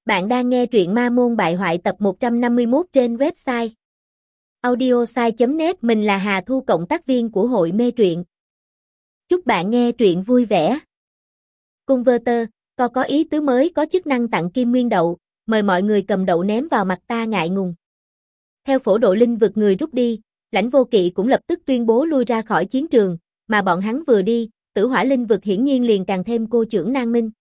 Bạn đang nghe truyện Ma Môn Bại Hoại tập 151 trên website audiosai.net. Mình là Hà Thu, cộng tác viên của hội mê truyện. Chúc bạn nghe truyện vui vẻ. Converter, có ý tứ mới có chức năng tặng kim nguyên đậu, mời mọi người cầm đậu ném vào mặt ta ngại ngùng. Theo phổ độ linh vực người rút đi, Lãnh Vô Kỵ cũng lập tức tuyên bố lui ra khỏi chiến trường, mà bọn hắn vừa đi, Tử Hỏa linh vực hiển nhiên liền càng thêm cô chưởng nan minh.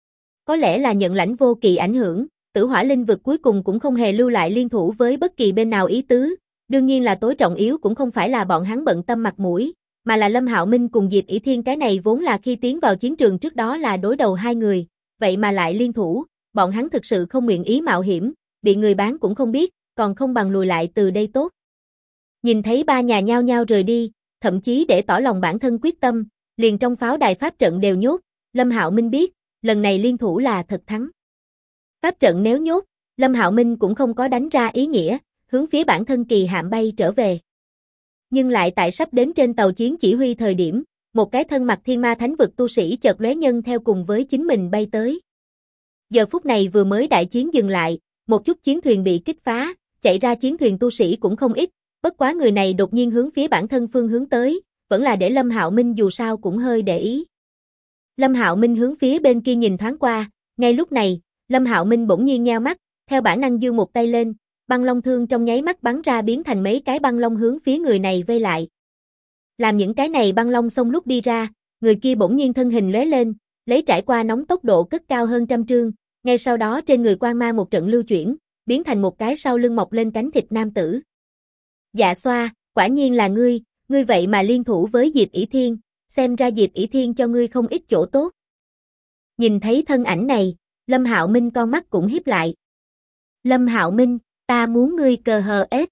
Có lẽ là nhận Lãnh Vô Kỵ ảnh hưởng, Tử Hỏa linh vực cuối cùng cũng không hề lưu lại liên thủ với bất kỳ bên nào ý tứ, đương nhiên là tối trọng yếu cũng không phải là bọn hắn bận tâm mặt mũi, mà là Lâm Hạo Minh cùng Diệp ỷ Thiên, cái này vốn là khi tiến vào chiến trường trước đó là đối đầu hai người, vậy mà lại liên thủ, bọn hắn thực sự không nguyện ý mạo hiểm, bị người bán cũng không biết, còn không bằng lùi lại từ đây tốt. Nhìn thấy ba nhà nhao nhao rời đi, thậm chí để tỏ lòng bản thân quyết tâm, liền trong pháo đài pháp trận đều nhốt, Lâm Hạo Minh biết, lần này liên thủ là thật thắng. Pháp trận nếu nhốt, Lâm Hạo Minh cũng không có đánh ra ý nghĩa, hướng phía bản thân kỳ hạm bay trở về. Nhưng lại tại sắp đến trên tàu chiến chỉ huy thời điểm, một cái thân mặc thiên ma thánh vực tu sĩ chợt lóe nhân theo cùng với chính mình bay tới. Giờ phút này vừa mới đại chiến dừng lại, một chút chiến thuyền bị kích phá, chạy ra chiến thuyền tu sĩ cũng không ít, bất quá người này đột nhiên hướng phía bản thân phương hướng tới, vẫn là để Lâm Hạo Minh dù sao cũng hơi để ý. Lâm Hạo Minh hướng phía bên kia nhìn thoáng qua, ngay lúc này, Lâm Hạo Minh bỗng nhiên nheo mắt, theo bản năng giương một tay lên, băng long thương trong nháy mắt bắn ra biến thành mấy cái băng long hướng phía người này vây lại. Làm những cái này băng long xông lúc đi ra, người kia bỗng nhiên thân hình lóe lên, lấy trải qua nóng tốc độ cất cao hơn trăm trượng, ngay sau đó trên người quang ma một trận lưu chuyển, biến thành một cái sau lưng mọc lên cánh thịt nam tử. Dạ xoa, quả nhiên là ngươi vậy mà liên thủ với Diệp ỷ Thiên, xem ra Diệp ỷ Thiên cho ngươi không ít chỗ tốt. Nhìn thấy thân ảnh này, Lâm Hạo Minh con mắt cũng híp lại. Lâm Hạo Minh, ta muốn ngươi cờ hờ ết.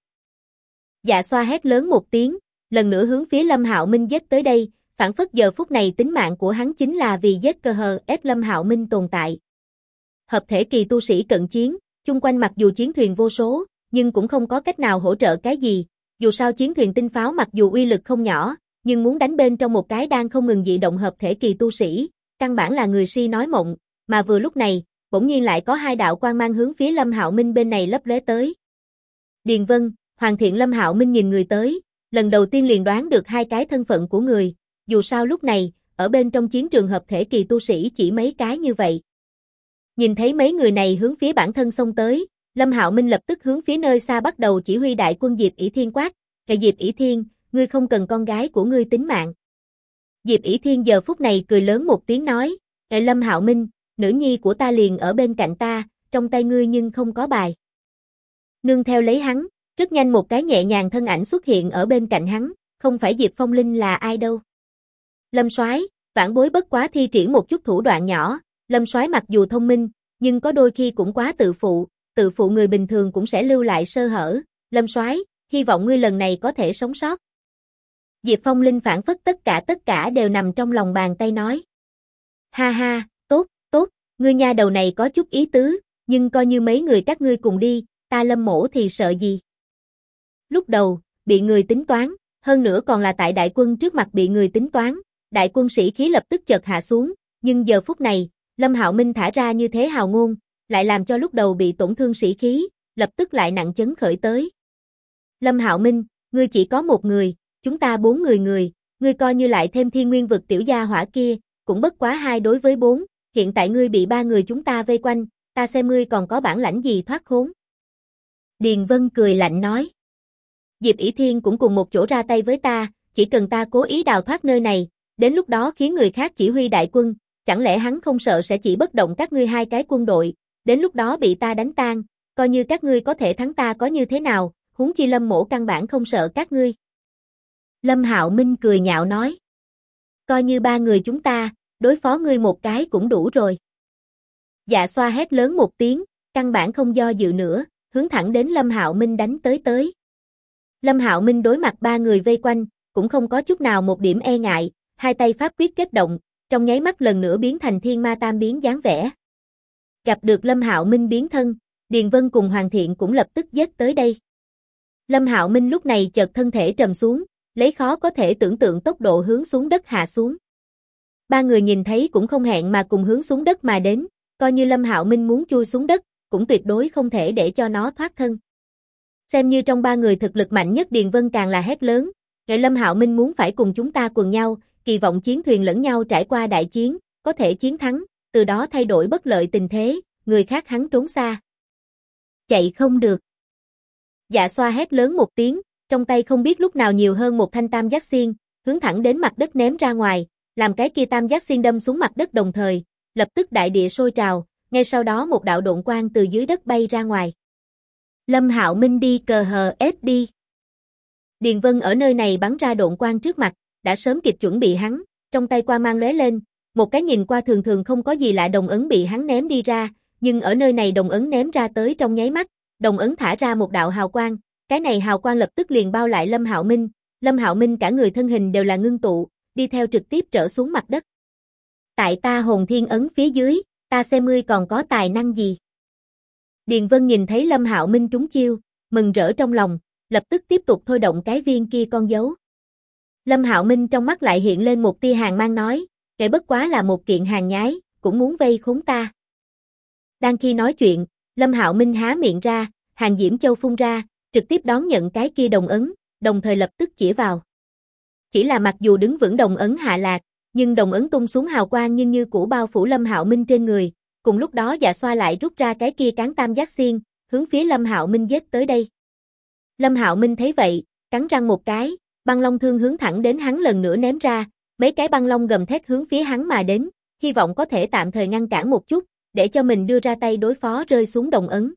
Dạ xoa hét lớn một tiếng, lần nữa hướng phía Lâm Hạo Minh giết tới đây, phảng phất giờ phút này tính mạng của hắn chính là vì giết cờ hờ ết Lâm Hạo Minh tồn tại. Hợp thể kỳ tu sĩ cận chiến, chung quanh mặc dù chiến thuyền vô số, nhưng cũng không có cách nào hỗ trợ cái gì, dù sao chiến thuyền tinh pháo mặc dù uy lực không nhỏ, nhưng muốn đánh bên trong một cái đang không ngừng dị động hợp thể kỳ tu sĩ, căn bản là người si nói mộng, mà vừa lúc này, bỗng nhiên lại có hai đạo quang mang hướng phía Lâm Hạo Minh bên này lấp lóe tới. Điền Vân, Hoàng Thiện. Lâm Hạo Minh nhìn người tới, lần đầu tiên liền đoán được hai cái thân phận của người, dù sao lúc này, ở bên trong chiến trường hợp thể kỳ tu sĩ chỉ mấy cái như vậy. Nhìn thấy mấy người này hướng phía bản thân xông tới, Lâm Hạo Minh lập tức hướng phía nơi xa bắt đầu chỉ huy đại quân Diệp ỷ Thiên quát, "Kệ Diệp ỷ Thiên, ngươi không cần con gái của ngươi tính mạng." Diệp ỷ Thiên giờ phút này cười lớn một tiếng nói, "Kệ Lâm Hạo Minh, nữ nhi của ta liền ở bên cạnh ta, trong tay ngươi nhưng không có bài." Nương theo lấy hắn, rất nhanh một cái nhẹ nhàng thân ảnh xuất hiện ở bên cạnh hắn, không phải Diệp Phong Linh là ai đâu. Lâm Soái, vãn bối bất quá thi triển một chút thủ đoạn nhỏ, Lâm Soái mặc dù thông minh, nhưng có đôi khi cũng quá tự phụ người bình thường cũng sẽ lưu lại sơ hở, Lâm Soái, hy vọng ngươi lần này có thể sống sót. Diệp Phong Linh phản phất tất cả đều nằm trong lòng bàn tay nói. Ha ha, tốt, ngươi nha đầu này có chút ý tứ, nhưng coi như mấy người các ngươi cùng đi, ta Lâm mỗ thì sợ gì. Lúc đầu, bị người tính toán, hơn nữa còn là tại đại quân trước mặt bị người tính toán, đại quân sĩ khí lập tức chợt hạ xuống, nhưng giờ phút này, Lâm Hạo Minh thả ra như thế hào ngôn, lại làm cho lúc đầu bị tổn thương sĩ khí, lập tức lại nặng chấn khởi tới. Lâm Hạo Minh, ngươi chỉ có một người, chúng ta 4 người, ngươi coi như lại thêm Thiên Nguyên vực tiểu gia hỏa kia, cũng bất quá 2 đối với 4, hiện tại ngươi bị 3 người chúng ta vây quanh, ta xem ngươi còn có bản lãnh gì thoát khốn. Điền Vân cười lạnh nói. Diệp ỷ Thiên cũng cùng một chỗ ra tay với ta, chỉ cần ta cố ý đào thoát nơi này, đến lúc đó khiến người khác chỉ huy đại quân, chẳng lẽ hắn không sợ sẽ chỉ bất động các ngươi 2 cái quân đội, đến lúc đó bị ta đánh tan, coi như các ngươi có thể thắng ta có như thế nào, huống chi Lâm mỗ căn bản không sợ các ngươi. Lâm Hạo Minh cười nhạo nói. Coi như 3 người chúng ta, đối phó ngươi một cái cũng đủ rồi. Dạ xoa hét lớn một tiếng, căn bản không do dự nữa, hướng thẳng đến Lâm Hạo Minh đánh tới. Lâm Hạo Minh đối mặt 3 người vây quanh, cũng không có chút nào một điểm e ngại, hai tay pháp quyết kết động, trong nháy mắt lần nữa biến thành thiên ma tam biến dáng vẻ. Gặp được Lâm Hạo Minh biến thân, Điền Vân cùng Hoàng Thiện cũng lập tức giết tới đây. Lâm Hạo Minh lúc này chợt thân thể trầm xuống, lấy khó có thể tưởng tượng tốc độ hướng xuống đất hạ xuống. 3 người nhìn thấy cũng không hẹn mà cùng hướng xuống đất mà đến, coi như Lâm Hạo Minh muốn chui xuống đất, cũng tuyệt đối không thể để cho nó thoát thân. Xem như trong ba người thực lực mạnh nhất Điền Vân càng là hét lớn, "Nghệ Lâm Hạo Minh muốn phải cùng chúng ta quần nhau, kỳ vọng chiến thuyền lẫn nhau trải qua đại chiến, có thể chiến thắng, từ đó thay đổi bất lợi tình thế, người khác hắn trốn xa. Chạy không được." Dạ Xoa hét lớn một tiếng, trong tay không biết lúc nào nhiều hơn một thanh tam giác xiên, hướng thẳng đến mặt đất ném ra ngoài, làm cái kia tam giác xiên đâm xuống mặt đất đồng thời, lập tức đại địa sôi trào, ngay sau đó một đạo độn quang từ dưới đất bay ra ngoài. Lâm Hạo Minh đi cờ hờ ép đi. Điền Vân ở nơi này bắn ra độn quang trước mặt, đã sớm kịp chuẩn bị hắn, trong tay quang mang lóe lên, một cái nhìn qua thường thường không có gì lạ đồng ấn bị hắn ném đi ra, nhưng ở nơi này đồng ấn ném ra tới trong nháy mắt, đồng ấn thả ra một đạo hào quang, cái này hào quang lập tức liền bao lại Lâm Hạo Minh cả người thân hình đều là ngưng tụ, đi theo trực tiếp trở xuống mặt đất. Tại ta hồn thiên ấn phía dưới, ta xem ngươi còn có tài năng gì. Điền Vân nhìn thấy Lâm Hạo Minh trúng chiêu, mừng rỡ trong lòng, lập tức tiếp tục thôi động cái viên kia con dấu. Lâm Hạo Minh trong mắt lại hiện lên một tia hàn mang nói, kể bất quá là một kiện hàng nhái, cũng muốn vây khốn ta. Đang khi nói chuyện, Lâm Hạo Minh há miệng ra, hàng diễm châu phun ra, trực tiếp đón nhận cái kia đồng ấn, đồng thời lập tức chĩa vào. Chỉ là mặc dù đứng vững đồng ấn hạ lạc, nhưng đồng ấn tung xuống hào quang nhưng như cũ bao phủ Lâm Hạo Minh trên người, cùng lúc đó Dạ Xoa lại rút ra cái kia cán tam giác xiên, hướng phía Lâm Hạo Minh giết tới đây. Lâm Hạo Minh thấy vậy, cắn răng một cái, băng long thương hướng thẳng đến hắn lần nữa ném ra, mấy cái băng long gầm thét hướng phía hắn mà đến, hy vọng có thể tạm thời ngăn cản một chút, để cho mình đưa ra tay đối phó rơi xuống đồng ấn.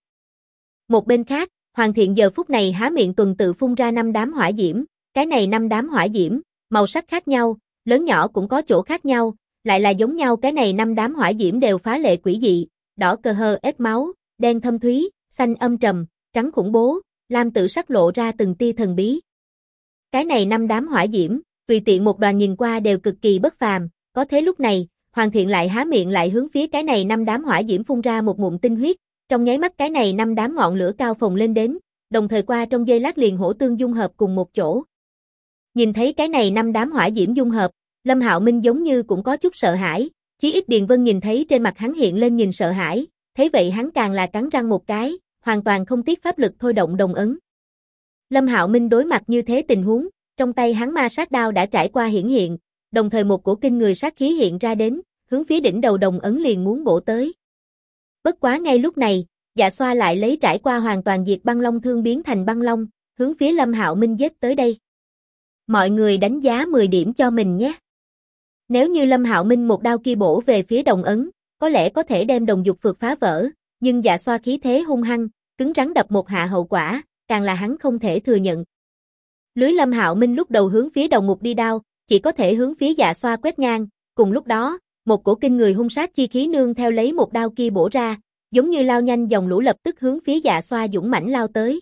Một bên khác, Hoàng Thiện giờ phút này há miệng tuần tự phun ra 5 đám hỏa diễm, cái này 5 đám hỏa diễm, màu sắc khác nhau, lớn nhỏ cũng có chỗ khác nhau, lại là giống nhau cái này 5 đám hỏa diễm đều phá lệ quỷ dị, đỏ cờ hờ ếch máu, đen thâm thúy, xanh âm trầm, trắng khủng bố, lam tự sắc lộ ra từng tia thần bí. Cái này 5 đám hỏa diễm, tùy tiện một đoàn nhìn qua đều cực kỳ bất phàm, có thế lúc này, Hoàng Thiện lại há miệng lại hướng phía cái này 5 đám hỏa diễm phun ra một ngụm tinh huyết, trong nháy mắt cái này 5 đám ngọn lửa cao phồng lên đến, đồng thời qua trong giây lát liền hỗ tương dung hợp cùng một chỗ. Nhìn thấy cái này 5 đám hỏa diễm dung hợp, Lâm Hạo Minh giống như cũng có chút sợ hãi, chí ít Điền Vân nhìn thấy trên mặt hắn hiện lên nhìn sợ hãi, thấy vậy hắn càng là cắn răng một cái, hoàn toàn không tiếc pháp lực thôi động đồng ấn. Lâm Hạo Minh đối mặt như thế tình huống, trong tay hắn ma sát đao đã trải qua hiển hiện, đồng thời một cổ kinh người sát khí hiện ra đến, hướng phía đỉnh đầu đồng ấn liền muốn bổ tới. Bất quá ngay lúc này, Dạ Xoa lại lấy trải qua hoàn toàn diệt băng long thương biến thành băng long, hướng phía Lâm Hạo Minh giết tới đây. Mọi người đánh giá 10 điểm cho mình nhé. Nếu như Lâm Hạo Minh một đao kia bổ về phía đồng ấn, có lẽ có thể đem đồng dục phược phá vỡ, nhưng Dạ Xoa khí thế hung hăng, cứng rắn đập một hạ hậu quả, càng là hắn không thể thừa nhận. Lưới Lâm Hạo Minh lúc đầu hướng phía đồng mục đi đao, chỉ có thể hướng phía Dạ Xoa quét ngang, cùng lúc đó, một cổ kinh người hung sát chi khí nương theo lấy một đao kia bổ ra, giống như lao nhanh dòng lũ lập tức hướng phía Dạ Xoa dũng mãnh lao tới.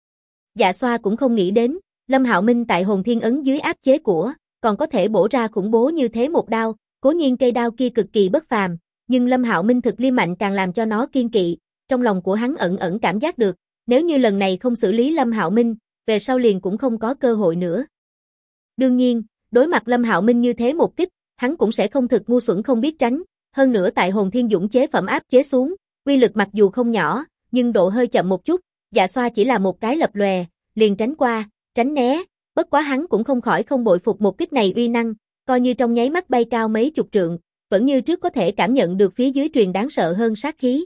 Dạ Xoa cũng không nghĩ đến, Lâm Hạo Minh tại hồn thiên ấn dưới áp chế của, còn có thể bổ ra khủng bố như thế một đao, cố nhiên cây đao kia cực kỳ bất phàm, nhưng Lâm Hạo Minh thực liêm mạnh càng làm cho nó kiên kỵ, trong lòng của hắn ẩn ẩn cảm giác được, nếu như lần này không xử lý Lâm Hạo Minh, về sau liền cũng không có cơ hội nữa. Đương nhiên, đối mặt Lâm Hạo Minh như thế một kích, hắn cũng sẽ không thực ngu xuẩn không biết tránh, hơn nữa tại hồn thiên dũng chế phẩm áp chế xuống, uy lực mặc dù không nhỏ, nhưng độ hơi chậm một chút, Dạ Xoa chỉ là một cái lập lòe, liền tránh qua, tránh né, bất quá hắn cũng không khỏi không bội phục một kích này uy năng, coi như trong nháy mắt bay cao mấy chục trượng, vẫn như trước có thể cảm nhận được phía dưới truyền đáng sợ hơn sát khí.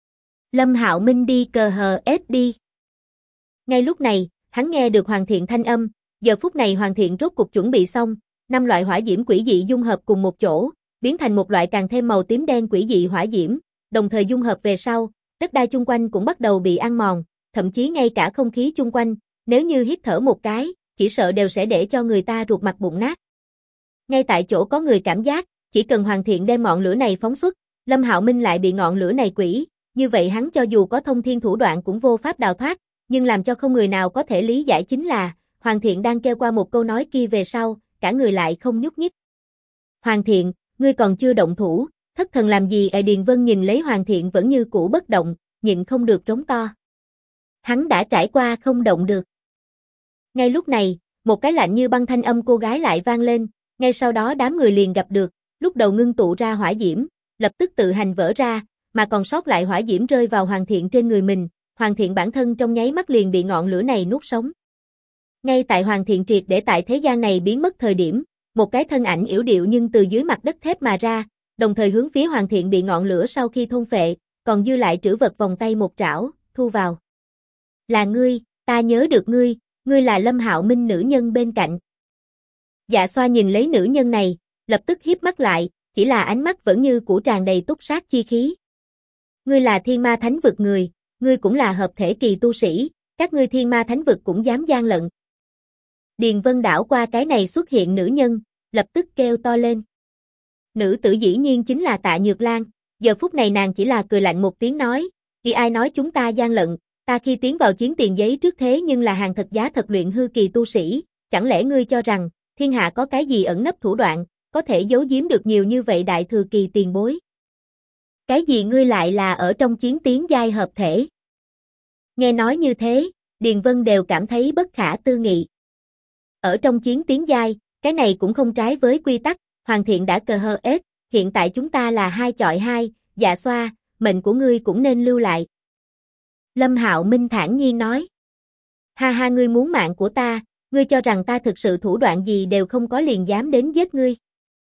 Lâm Hạo Minh đi cờ hờ ết đi. Ngay lúc này, hắn nghe được Hoàng Thiện thanh âm, giờ phút này Hoàng Thiện rốt cục chuẩn bị xong, 5 loại hỏa diễm quỷ dị dung hợp cùng một chỗ, biến thành một loại càng thêm màu tím đen quỷ dị hỏa diễm, đồng thời dung hợp về sau, đất đai chung quanh cũng bắt đầu bị ăn mòn, thậm chí ngay cả không khí chung quanh, nếu như hít thở một cái, chỉ sợ đều sẽ để cho người ta ruột mặt bụng nát. Ngay tại chỗ có người cảm giác, chỉ cần Hoàng Thiện đem ngọn lửa này phóng xuất, Lâm Hạo Minh lại bị ngọn lửa này quỷ, như vậy hắn cho dù có thông thiên thủ đoạn cũng vô pháp đào thoát, nhưng làm cho không người nào có thể lý giải chính là, Hoàng Thiện đang kêu qua một câu nói kia về sau, cả người lại không nhúc nhích. Hoàng Thiện, ngươi còn chưa động thủ, thất thần làm gì? Điền Vân nhìn lấy Hoàng Thiện vẫn như cũ bất động, nhịn không được trống to. Hắn đã trải qua không động được. Ngay lúc này, một cái lạnh như băng thanh âm cô gái lại vang lên, ngay sau đó đám người liền gặp được, lúc đầu ngưng tụ ra hỏa diễm, lập tức tự hành vỡ ra, mà còn sót lại hỏa diễm rơi vào Hoàng Thiện trên người mình, Hoàng Thiện bản thân trong nháy mắt liền bị ngọn lửa này nuốt sống. Ngay tại Hoàng Thiện triệt để tại thế gian này biến mất thời điểm, một cái thân ảnh yểu điệu nhưng từ dưới mặt đất thép mà ra, đồng thời hướng phía Hoàng Thiện bị ngọn lửa sau khi thôn phệ, còn dư lại trữ vật vòng tay một trảo, thu vào. Là ngươi, ta nhớ được ngươi, ngươi là Lâm Hạo Minh nữ nhân bên cạnh. Dạ Xoa nhìn lấy nữ nhân này, lập tức híp mắt lại, chỉ là ánh mắt vẫn như cũ tràn đầy túc sát chi khí. Ngươi là thiên ma thánh vực người, ngươi cũng là hợp thể kỳ tu sĩ, các ngươi thiên ma thánh vực cũng dám gian lận. Điền Vân đảo qua cái này xuất hiện nữ nhân, lập tức kêu to lên. Nữ tử dĩ nhiên chính là Tạ Nhược Lan, giờ phút này nàng chỉ là cười lạnh một tiếng nói, khi ai nói chúng ta gian lận, ta khi tiến vào chiến tiền giấy trước thế nhưng là hàng thật giá thật luyện hư kỳ tu sĩ, chẳng lẽ ngươi cho rằng, thiên hạ có cái gì ẩn nấp thủ đoạn, có thể giấu giếm được nhiều như vậy đại thừa kỳ tiền bối. Cái gì ngươi lại là ở trong chiến tiến giai hợp thể? Nghe nói như thế, Điền Vân đều cảm thấy bất khả tư nghị. Ở trong chiến tiến giai, cái này cũng không trái với quy tắc, Hoàng Thiện đã cờ hờ ết, hiện tại chúng ta là 2 chọi 2, Dạ Xoa, mệnh của ngươi cũng nên lưu lại. Lâm Hạo Minh thản nhiên nói. Ha ha, ngươi muốn mạng của ta, ngươi cho rằng ta thực sự thủ đoạn gì đều không có liền dám đến giết ngươi.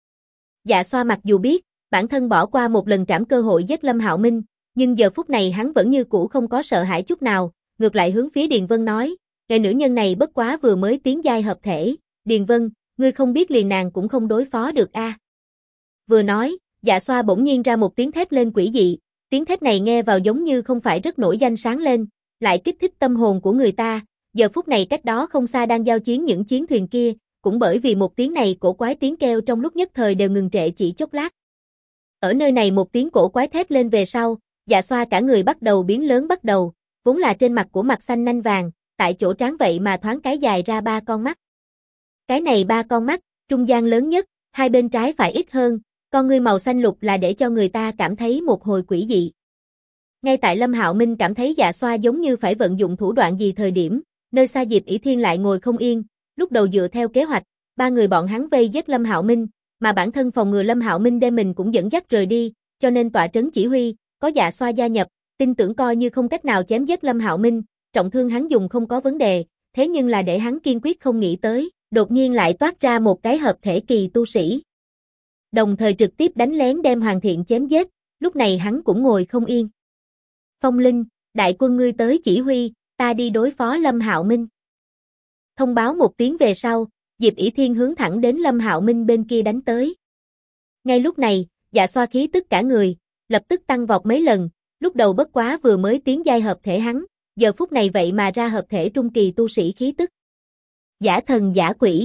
Dạ Xoa mặc dù biết, bản thân bỏ qua một lần trảm cơ hội giết Lâm Hạo Minh, nhưng giờ phút này hắn vẫn như cũ không có sợ hãi chút nào, ngược lại hướng phía Điền Vân nói, người nữ nhân này bất quá vừa mới tiến giai hợp thể, Điền Vân, ngươi không biết liền nàng cũng không đối phó được a. Vừa nói, Dạ Xoa bỗng nhiên ra một tiếng thét lên quỷ dị, tiếng thét này nghe vào giống như không phải rất nổi danh sáng lên, lại kích thích tâm hồn của người ta, giờ phút này cách đó không xa đang giao chiến những chiến thuyền kia, cũng bởi vì một tiếng này cổ quái tiếng kêu trong lúc nhất thời đều ngừng trệ chỉ chốc lát. Ở nơi này một tiếng cổ quái thét lên về sau, Dạ Xoa cả người bắt đầu biến lớn bắt đầu, vốn là trên mặt của mặt xanh nanh vàng, tại chỗ trán vậy mà thoáng cái dài ra 3 con mắt. Cái này 3 con mắt, trung gian lớn nhất, hai bên trái phải ít hơn, con ngươi màu xanh lục là để cho người ta cảm thấy một hồi quỷ dị. Ngay tại Lâm Hạo Minh cảm thấy Dạ Xoa giống như phải vận dụng thủ đoạn gì thời điểm, nơi xa Diệp ỷ Thiên lại ngồi không yên, lúc đầu dựa theo kế hoạch, 3 người bọn hắn vây giết Lâm Hạo Minh, mà bản thân phòng ngừa Lâm Hạo Minh đem mình cũng dẫn dắt rời đi, cho nên tọa trấn chỉ huy, có Dạ Xoa gia nhập, tin tưởng coi như không cách nào chém giết Lâm Hạo Minh, trọng thương hắn dùng không có vấn đề, thế nhưng là để hắn kiên quyết không nghĩ tới, đột nhiên lại toát ra một cái hợp thể kỳ tu sĩ. Đồng thời trực tiếp đánh lén đem Hoàng Thiện chém giết, lúc này hắn cũng ngồi không yên. Phong Linh, đại quân ngươi tới chỉ huy, ta đi đối phó Lâm Hạo Minh. Thông báo một tiếng về sau, Diệp ỷ Thiên hướng thẳng đến Lâm Hạo Minh bên kia đánh tới. Ngay lúc này, Dạ Xoa khí tức cả người, lập tức tăng vọt mấy lần, lúc đầu bất quá vừa mới tiến giai hợp thể hắn, giờ phút này vậy mà ra hợp thể trung kỳ tu sĩ khí tức. Giả thần giả quỷ.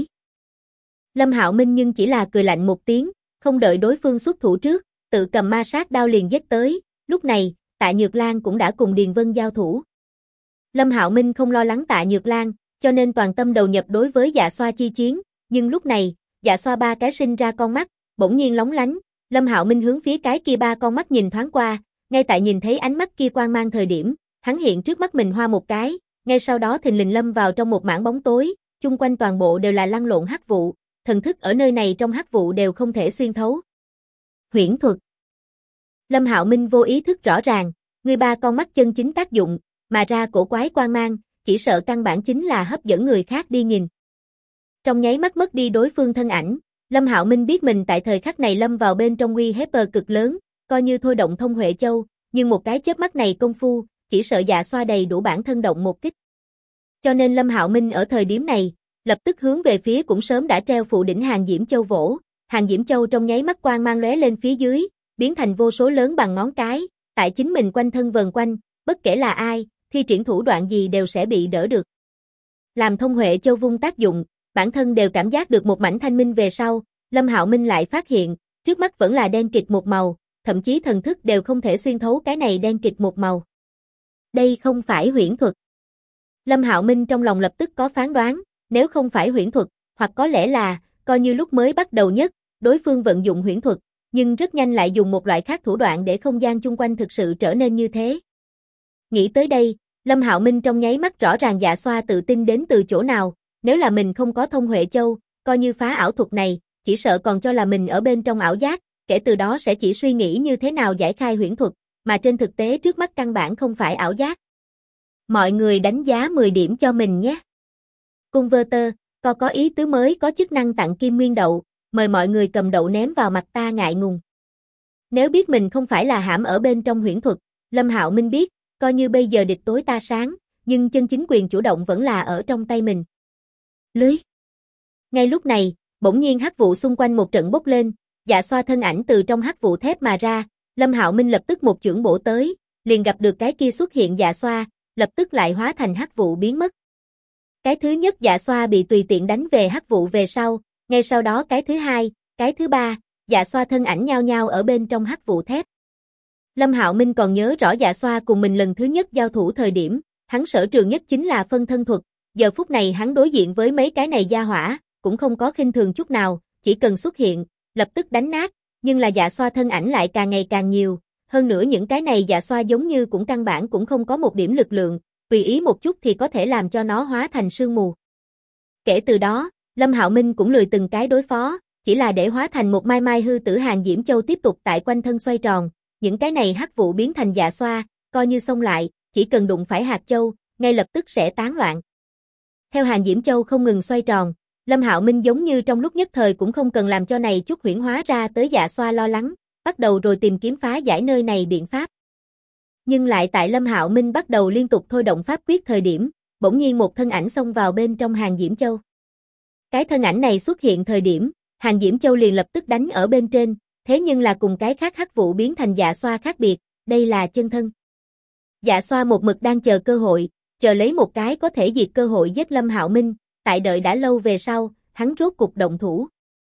Lâm Hạo Minh nhưng chỉ là cười lạnh một tiếng, không đợi đối phương xuất thủ trước, tự cầm ma sát đao liền giết tới, lúc này, Tạ Nhược Lan cũng đã cùng Điền Vân giao thủ. Lâm Hạo Minh không lo lắng Tạ Nhược Lan, cho nên toàn tâm đầu nhập đối với Dạ Xoa chi chiến, nhưng lúc này, Dạ Xoa 3 cái sinh ra con mắt, bỗng nhiên lóng lánh, Lâm Hạo Minh hướng phía cái kia 3 con mắt nhìn thoáng qua, ngay tại nhìn thấy ánh mắt kia quang mang thời điểm, hắn hiện trước mắt mình hoa một cái, ngay sau đó thình lình lâm vào trong một mảng bóng tối, chung quanh toàn bộ đều là lăn lộn hắc vụ, thần thức ở nơi này trong hắc vụ đều không thể xuyên thấu. Huyễn thuật. Lâm Hạo Minh vô ý thức rõ ràng, người 3 con mắt chân chính tác dụng, mà ra cổ quái quang mang, chỉ sợ căn bản chính là hấp dẫn người khác đi nhìn. Trong nháy mắt mất đi đối phương thân ảnh, Lâm Hạo Minh biết mình tại thời khắc này lâm vào bên trong nguy hiểm cực lớn, coi như thôi động Thông Huệ Châu, nhưng một cái chớp mắt này công phu, chỉ sợ Dạ Xoa đầy đủ bản thân động một kích. Cho nên Lâm Hạo Minh ở thời điểm này, lập tức hướng về phía cũng sớm đã treo phụ đỉnh Hàng Diễm Châu vỗ, Hàng Diễm Châu trong nháy mắt quang mang lóe lên phía dưới, biến thành vô số lớn bằng ngón cái, tại chính mình quanh thân vần quanh, bất kể là ai, thi triển thủ đoạn gì đều sẽ bị đỡ được. Làm Thông Huệ Châu vung tác dụng, bản thân đều cảm giác được một mảnh thanh minh về sau, Lâm Hạo Minh lại phát hiện, trước mắt vẫn là đen kịt một màu, thậm chí thần thức đều không thể xuyên thấu cái này đen kịt một màu. Đây không phải huyễn thuật. Lâm Hạo Minh trong lòng lập tức có phán đoán, nếu không phải huyễn thuật, hoặc có lẽ là, coi như lúc mới bắt đầu nhất, đối phương vận dụng huyễn thuật, nhưng rất nhanh lại dùng một loại khác thủ đoạn để không gian chung quanh thực sự trở nên như thế. Nghĩ tới đây, Lâm Hạo Minh trong nháy mắt rõ ràng Dạ Xoa tự tin đến từ chỗ nào, nếu là mình không có Thông Huệ Châu, coi như phá ảo thuật này, chỉ sợ còn cho là mình ở bên trong ảo giác, kể từ đó sẽ chỉ suy nghĩ như thế nào giải khai huyễn thuật, mà trên thực tế trước mắt căn bản không phải ảo giác. Mọi người đánh giá 10 điểm cho mình nhé. Converter, có ý tứ mới có chức năng tặng kim nguyên đậu, mời mọi người cầm đậu ném vào mặt ta ngại ngùng. Nếu biết mình không phải là hãm ở bên trong huyễn thuật, Lâm Hạo Minh biết, coi như bây giờ địch tối ta sáng, nhưng chân chính quyền chủ động vẫn là ở trong tay mình. Lưới. Ngay lúc này, bỗng nhiên hắc vụ xung quanh một trận bốc lên, Dạ Xoa thân ảnh từ trong hắc vụ thép mà ra, Lâm Hạo Minh lập tức một chưởng bổ tới, liền gặp được cái kia xuất hiện Dạ Xoa, lập tức lại hóa thành hắc vụ biến mất. Cái thứ nhất Dạ Xoa bị tùy tiện đánh về hắc vụ về sau, ngay sau đó cái thứ hai, cái thứ ba, Dạ Xoa thân ảnh nhao nhao ở bên trong hắc vụ thép. Lâm Hạo Minh còn nhớ rõ Dạ Xoa cùng mình lần thứ nhất giao thủ thời điểm, hắn sở trường nhất chính là phân thân thuật, giờ phút này hắn đối diện với mấy cái này gia hỏa, cũng không có khinh thường chút nào, chỉ cần xuất hiện, lập tức đánh nát, nhưng là Dạ Xoa thân ảnh lại càng ngày càng nhiều, hơn nữa những cái này Dạ Xoa giống như cũng căn bản cũng không có một điểm lực lượng, tùy ý một chút thì có thể làm cho nó hóa thành sương mù. Kể từ đó, Lâm Hạo Minh cũng lười từng cái đối phó, chỉ là để hóa thành một mai mai hư tử Hàng Diễm Châu tiếp tục tại quanh thân xoay tròn, những cái này hắc vụ biến thành Dạ Xoa, coi như xông lại, chỉ cần đụng phải hạt châu, ngay lập tức sẽ tán loạn. Theo Hàng Diễm Châu không ngừng xoay tròn, Lâm Hạo Minh giống như trong lúc nhất thời cũng không cần làm cho này chút huyễn hóa ra tới Dạ Xoa lo lắng, bắt đầu rồi tìm kiếm phá giải nơi này biện pháp. Nhưng lại tại Lâm Hạo Minh bắt đầu liên tục thôi động pháp quyết thời điểm, bỗng nhiên một thân ảnh xông vào bên trong Hàng Diễm Châu. Cái thân ảnh này xuất hiện thời điểm, Hàng Diễm Châu liền lập tức đánh ở bên trên, thế nhưng là cùng cái khác hắc vụ biến thành Dạ Xoa khác biệt, đây là chân thân. Dạ Xoa một mực đang chờ cơ hội, chờ lấy một cái có thể diệt cơ hội giết Lâm Hạo Minh, tại đợi đã lâu về sau, hắn rốt cục động thủ.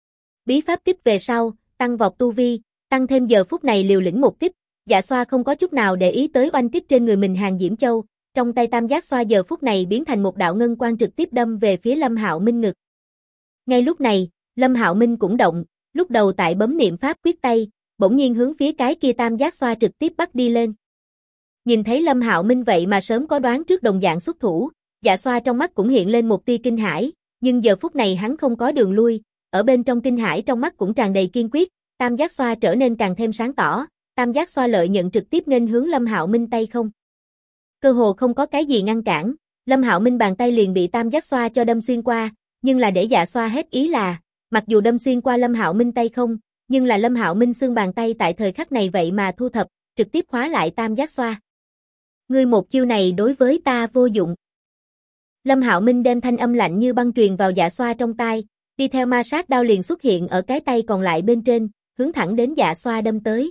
Bí pháp kích về sau, tăng vọt tu vi, tăng thêm giờ phút này liều lĩnh một kích, Dạ Xoa không có chút nào để ý tới oanh kích trên người mình Hàng Diễm Châu, trong tay tam giác xoa giờ phút này biến thành một đạo ngân quang trực tiếp đâm về phía Lâm Hạo Minh ngực. Ngay lúc này, Lâm Hạo Minh cũng động, lúc đầu tại bấm niệm pháp quyết tay, bỗng nhiên hướng phía cái kia tam giác xoa trực tiếp bắt đi lên. Nhìn thấy Lâm Hạo Minh vậy mà sớm có đoán trước đồng dạng xuất thủ, Dạ Xoa trong mắt cũng hiện lên một tia kinh hãi, nhưng giờ phút này hắn không có đường lui, ở bên trong kinh hãi trong mắt cũng tràn đầy kiên quyết, tam giác xoa trở nên càng thêm sáng tỏ, tam giác xoa lợi nhận trực tiếp nghênh hướng Lâm Hạo Minh tay không. Cơ hồ không có cái gì ngăn cản, Lâm Hạo Minh bàn tay liền bị tam giác xoa cho đâm xuyên qua, nhưng là để Dạ Xoa hết ý là, mặc dù đâm xuyên qua Lâm Hạo Minh tay không, nhưng là Lâm Hạo Minh xương bàn tay tại thời khắc này vậy mà thu thập, trực tiếp khóa lại tam giác xoa. Ngươi một chiêu này đối với ta vô dụng. Lâm Hạo Minh đem thanh âm lạnh như băng truyền vào Dạ Xoa trong tai, đi theo ma sát đao liền xuất hiện ở cái tay còn lại bên trên, hướng thẳng đến Dạ Xoa đâm tới.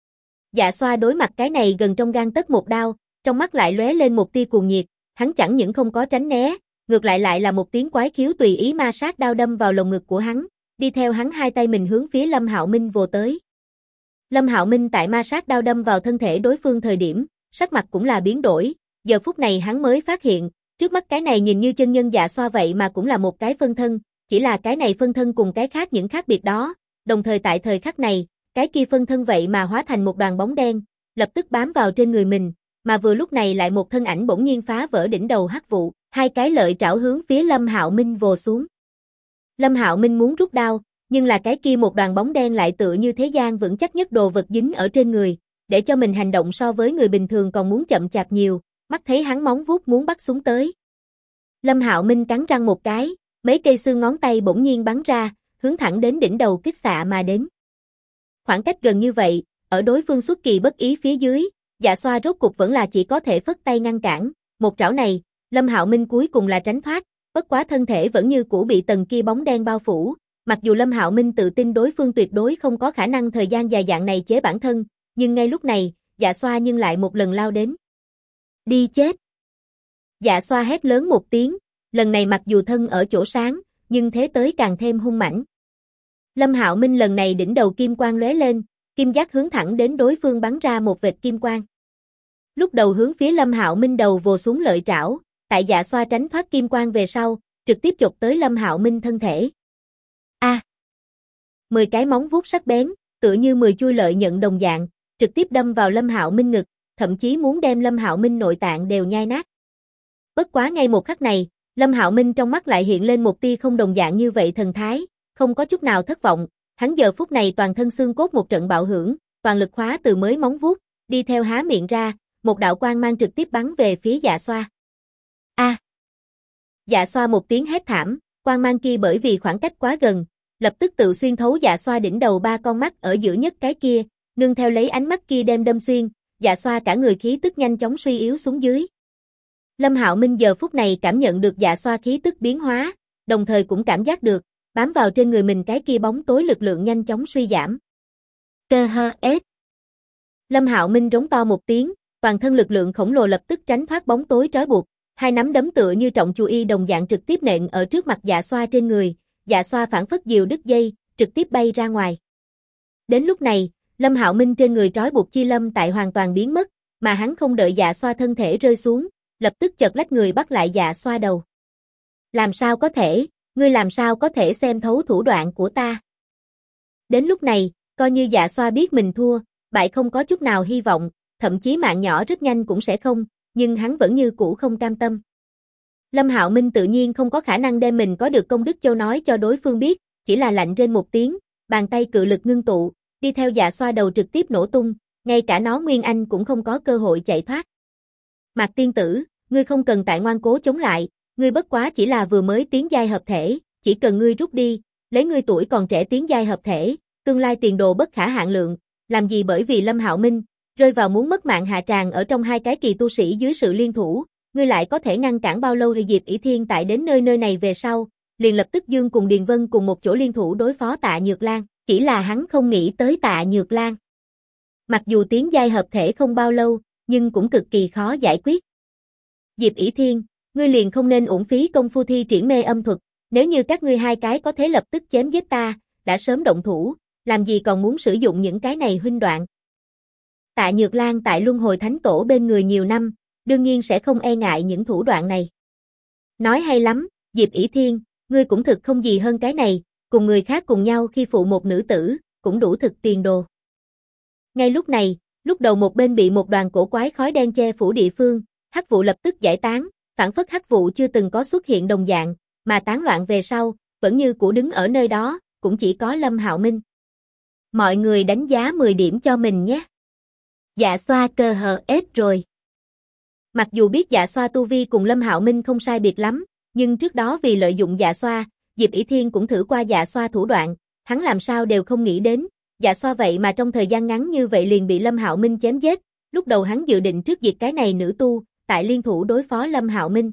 Dạ Xoa đối mặt cái này gần trong gang tấc một đao, trong mắt lại lóe lên một tia cuồng nhiệt, hắn chẳng những không có tránh né, ngược lại là một tiếng quái khiếu tùy ý ma sát đao đâm vào lồng ngực của hắn, đi theo hắn hai tay mình hướng phía Lâm Hạo Minh vồ tới. Lâm Hạo Minh tại ma sát đao đâm vào thân thể đối phương thời điểm, sắc mặt cũng là biến đổi, giờ phút này hắn mới phát hiện, trước mắt cái này nhìn như chân nhân Dạ Xoa vậy mà cũng là một cái phân thân, chỉ là cái này phân thân cùng cái khác những khác biệt đó, đồng thời tại thời khắc này, cái kia phân thân vậy mà hóa thành một đoàn bóng đen, lập tức bám vào trên người mình, mà vừa lúc này lại một thân ảnh bỗng nhiên phá vỡ đỉnh đầu hắc vụ, hai cái lợi trảo hướng phía Lâm Hạo Minh vồ xuống. Lâm Hạo Minh muốn rút đao, nhưng là cái kia một đoàn bóng đen lại tựa như thế gian vững chắc nhất đồ vật dính ở trên người, để cho mình hành động so với người bình thường còn muốn chậm chạp nhiều, mắt thấy hắn móng vuốt muốn bắt xuống tới. Lâm Hạo Minh cắn răng một cái, mấy cây xương ngón tay bỗng nhiên bắn ra, hướng thẳng đến đỉnh đầu kích xạ mà đến. Khoảng cách gần như vậy, ở đối phương xuất kỳ bất ý phía dưới, Dạ Xoa rốt cục vẫn là chỉ có thể phất tay ngăn cản, một trảo này, Lâm Hạo Minh cuối cùng là tránh thoát, bất quá thân thể vẫn như cũ bị tầng kia bóng đen bao phủ, mặc dù Lâm Hạo Minh tự tin đối phương tuyệt đối không có khả năng thời gian dài dạng này chế bản thân, nhưng ngay lúc này, Dạ Xoa nhưng lại một lần lao đến. Đi chết! Dạ Xoa hét lớn một tiếng, lần này mặc dù thân ở chỗ sáng, nhưng thế tới càng thêm hung mãnh. Lâm Hạo Minh lần này đỉnh đầu kim quang lóe lên, kim giác hướng thẳng đến đối phương bắn ra một vệt kim quang. Lúc đầu hướng phía Lâm Hạo Minh đầu vồ xuống lợi trảo, tại Dạ Xoa tránh thoát kim quang về sau, trực tiếp chộp tới Lâm Hạo Minh thân thể. 10 cái móng vuốt sắc bén, tựa như 10 chuôi lợi nhận đồng dạng, trực tiếp đâm vào Lâm Hạo Minh ngực, thậm chí muốn đem Lâm Hạo Minh nội tạng đều nhai nát. Bất quá ngay một khắc này, Lâm Hạo Minh trong mắt lại hiện lên một tia không đồng dạng như vậy thần thái, không có chút nào thất vọng, hắn giờ phút này toàn thân xương cốt một trận bạo hưởng, toàn lực khóa từ mới móng vuốt, đi theo há miệng ra, một đạo quang mang trực tiếp bắn về phía Dạ Xoa. A! Dạ Xoa một tiếng hét thảm, quang mang kia bởi vì khoảng cách quá gần, lập tức tự xuyên thấu Dạ Xoa đỉnh đầu ba con mắt ở giữa nhất cái kia, nương theo lấy ánh mắt kia đem đâm xuyên, Dạ Xoa cả người khí tức nhanh chóng suy yếu xuống dưới. Lâm Hạo Minh giờ phút này cảm nhận được Dạ Xoa khí tức biến hóa, đồng thời cũng cảm giác được, bám vào trên người mình cái kia bóng tối lực lượng nhanh chóng suy giảm. THS. Lâm Hạo Minh rống to một tiếng, toàn thân lực lượng khổng lồ lập tức tránh thoát bóng tối trói buộc, hai nắm đấm tựa như trọng chù y đồng dạng trực tiếp nện ở trước mặt Dạ Xoa trên người, Dạ Xoa phảng phất diều đứt dây, trực tiếp bay ra ngoài. Đến lúc này, Lâm Hạo Minh trên người trói buộc chi lâm tại hoàn toàn biến mất, mà hắn không đợi Dạ Xoa thân thể rơi xuống, lập tức chợt lách người bắt lại Dạ Xoa đầu. Làm sao có thể, ngươi làm sao có thể xem thấu thủ đoạn của ta? Đến lúc này, coi như Dạ Xoa biết mình thua, bại không có chút nào hy vọng, thậm chí mạng nhỏ rất nhanh cũng sẽ không, nhưng hắn vẫn như cũ không cam tâm. Lâm Hạo Minh tự nhiên không có khả năng đem mình có được công đức châu nói cho đối phương biết, chỉ là lạnh rên một tiếng, bàn tay cự lực ngưng tụ, đi theo Dạ Xoa đầu trực tiếp nổ tung, ngay cả nó Nguyên Anh cũng không có cơ hội chạy thoát. Mạc tiên tử, ngươi không cần tại ngoan cố chống lại, ngươi bất quá chỉ là vừa mới tiến giai hợp thể, chỉ cần ngươi rút đi, lấy ngươi tuổi còn trẻ tiến giai hợp thể, tương lai tiền đồ bất khả hạn lượng, làm gì bởi vì Lâm Hạo Minh rơi vào muốn mất mạng hạ tràng ở trong hai cái kỳ tu sĩ dưới sự liên thủ, ngươi lại có thể ngăn cản bao lâu? Thì Diệp ỷ Thiên tại đến nơi này về sau, liền lập tức dương cùng Điền Vân cùng một chỗ liên thủ đối phó Tạ Nhược Lan, chỉ là hắn không nghĩ tới Tạ Nhược Lan. Mặc dù tiến giai hợp thể không bao lâu, nhưng cũng cực kỳ khó giải quyết. Diệp ỷ Thiên, ngươi liền không nên uổng phí công phu thi triển mê âm thuật, nếu như các ngươi hai cái có thể lập tức chém giết ta, đã sớm động thủ, làm gì còn muốn sử dụng những cái này huynh đoạn. Tạ Nhược Lan tại Luân Hồi Thánh Tổ bên người nhiều năm, đương nhiên sẽ không e ngại những thủ đoạn này. Nói hay lắm, Diệp ỷ Thiên, ngươi cũng thực không gì hơn cái này, cùng người khác cùng nhau khi phụ một nữ tử, cũng đủ thực tiền đồ. Ngay lúc này, lúc đầu một bên bị một đoàn cổ quái khói đen che phủ địa phương, hắc vụ lập tức giải tán, phản phất hắc vụ chưa từng có xuất hiện đồng dạng, mà tán loạn về sau, vẫn như cũ đứng ở nơi đó, cũng chỉ có Lâm Hạo Minh. Mọi người đánh giá 10 điểm cho mình nhé. Dạ Xoa cơ hờ ết rồi. Mặc dù biết Dạ Xoa tu vi cùng Lâm Hạo Minh không sai biệt lắm, nhưng trước đó vì lợi dụng Dạ Xoa, Diệp ỷ Thiên cũng thử qua Dạ Xoa thủ đoạn, hắn làm sao đều không nghĩ đến, Dạ Xoa vậy mà trong thời gian ngắn như vậy liền bị Lâm Hạo Minh chém giết, lúc đầu hắn dự định trước diệt cái này nữ tu, tại liên thủ đối phó Lâm Hạo Minh.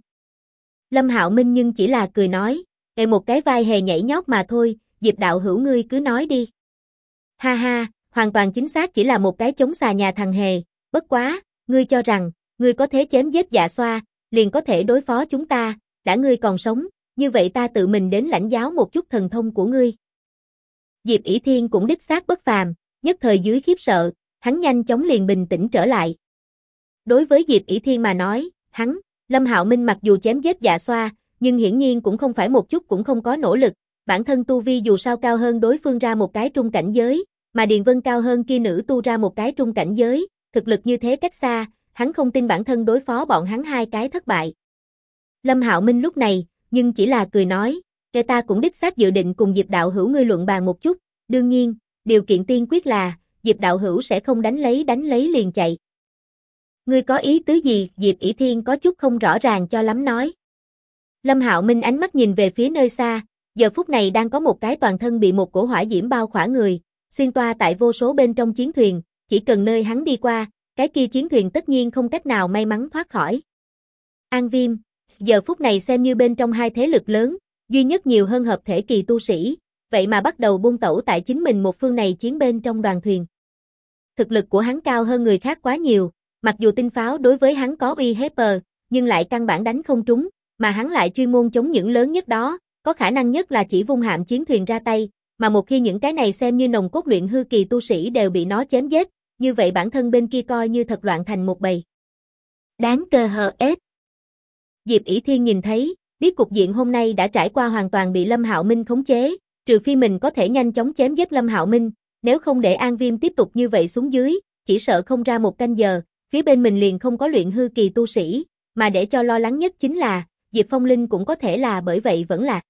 Lâm Hạo Minh nhưng chỉ là cười nói, một cái vai hề nhảy nhót mà thôi, Diệp đạo hữu ngươi cứ nói đi. Ha ha, hoàn toàn chính xác chỉ là một cái chống xà nhà thằng hề, bất quá, ngươi cho rằng, ngươi có thể chém giết Dạ Xoa, liền có thể đối phó chúng ta, đã ngươi còn sống, như vậy ta tự mình đến lãnh giáo một chút thần thông của ngươi. Diệp ỷ Thiên cũng đích xác bất phàm, nhất thời dưới khiếp sợ, hắn nhanh chóng liền bình tĩnh trở lại. Đối với Diệp ỷ Thiên mà nói, hắn, Lâm Hạo Minh mặc dù chém giết Dạ Xoa, nhưng hiển nhiên cũng không phải một chút cũng không có nỗ lực, bản thân tu vi dù sao cao hơn đối phương ra một cái trung cảnh giới, mà Điền Vân cao hơn kia nữ tu ra một cái trung cảnh giới, thực lực như thế cách xa, hắn không tin bản thân đối phó bọn hắn hai cái thất bại. Lâm Hạo Minh lúc này, nhưng chỉ là cười nói, kẻ ta cũng đích xác dự định cùng Diệp đạo hữu ngươi luận bàn một chút, đương nhiên, điều kiện tiên quyết là, Diệp đạo hữu sẽ không đánh lấy liền chạy. Ngươi có ý tứ gì? Diệp ỷ Thiên có chút không rõ ràng cho lắm nói. Lâm Hạo Minh ánh mắt nhìn về phía nơi xa, giờ phút này đang có một cái toàn thân bị một cổ hỏa diễm bao khỏa người, xuyên toa tại vô số bên trong chiến thuyền, chỉ cần nơi hắn đi qua, cái kia chiến thuyền tất nhiên không cách nào may mắn thoát khỏi. An Viêm, giờ phút này xem như bên trong hai thế lực lớn, duy nhất nhiều hơn hợp thể kỳ tu sĩ, vậy mà bắt đầu buông tẩu tại chính mình một phương này chiến bên trong đoàn thuyền. Thực lực của hắn cao hơn người khác quá nhiều, mặc dù tinh pháo đối với hắn có uy hiếp, nhưng lại căn bản đánh không trúng, mà hắn lại chuyên môn chống những lớn nhất đó, có khả năng nhất là chỉ vung hạm chiến thuyền ra tay, mà một khi những cái này xem như nồng cốt luyện hư kỳ tu sĩ đều bị nó chém giết, như vậy bản thân bên kia coi như thật loạn thành một bầy. Đáng cơ hờ ết. Diệp ỷ Thiên nhìn thấy, biết cục diện hôm nay đã trải qua hoàn toàn bị Lâm Hạo Minh khống chế, trừ phi mình có thể nhanh chóng chém giết Lâm Hạo Minh, nếu không để An Viêm tiếp tục như vậy xuống dưới, chỉ sợ không ra một canh giờ, phía bên mình liền không có luyện hư kỳ tu sĩ, mà để cho lo lắng nhất chính là, Diệp Phong Linh cũng có thể là bởi vậy vẫn lạc.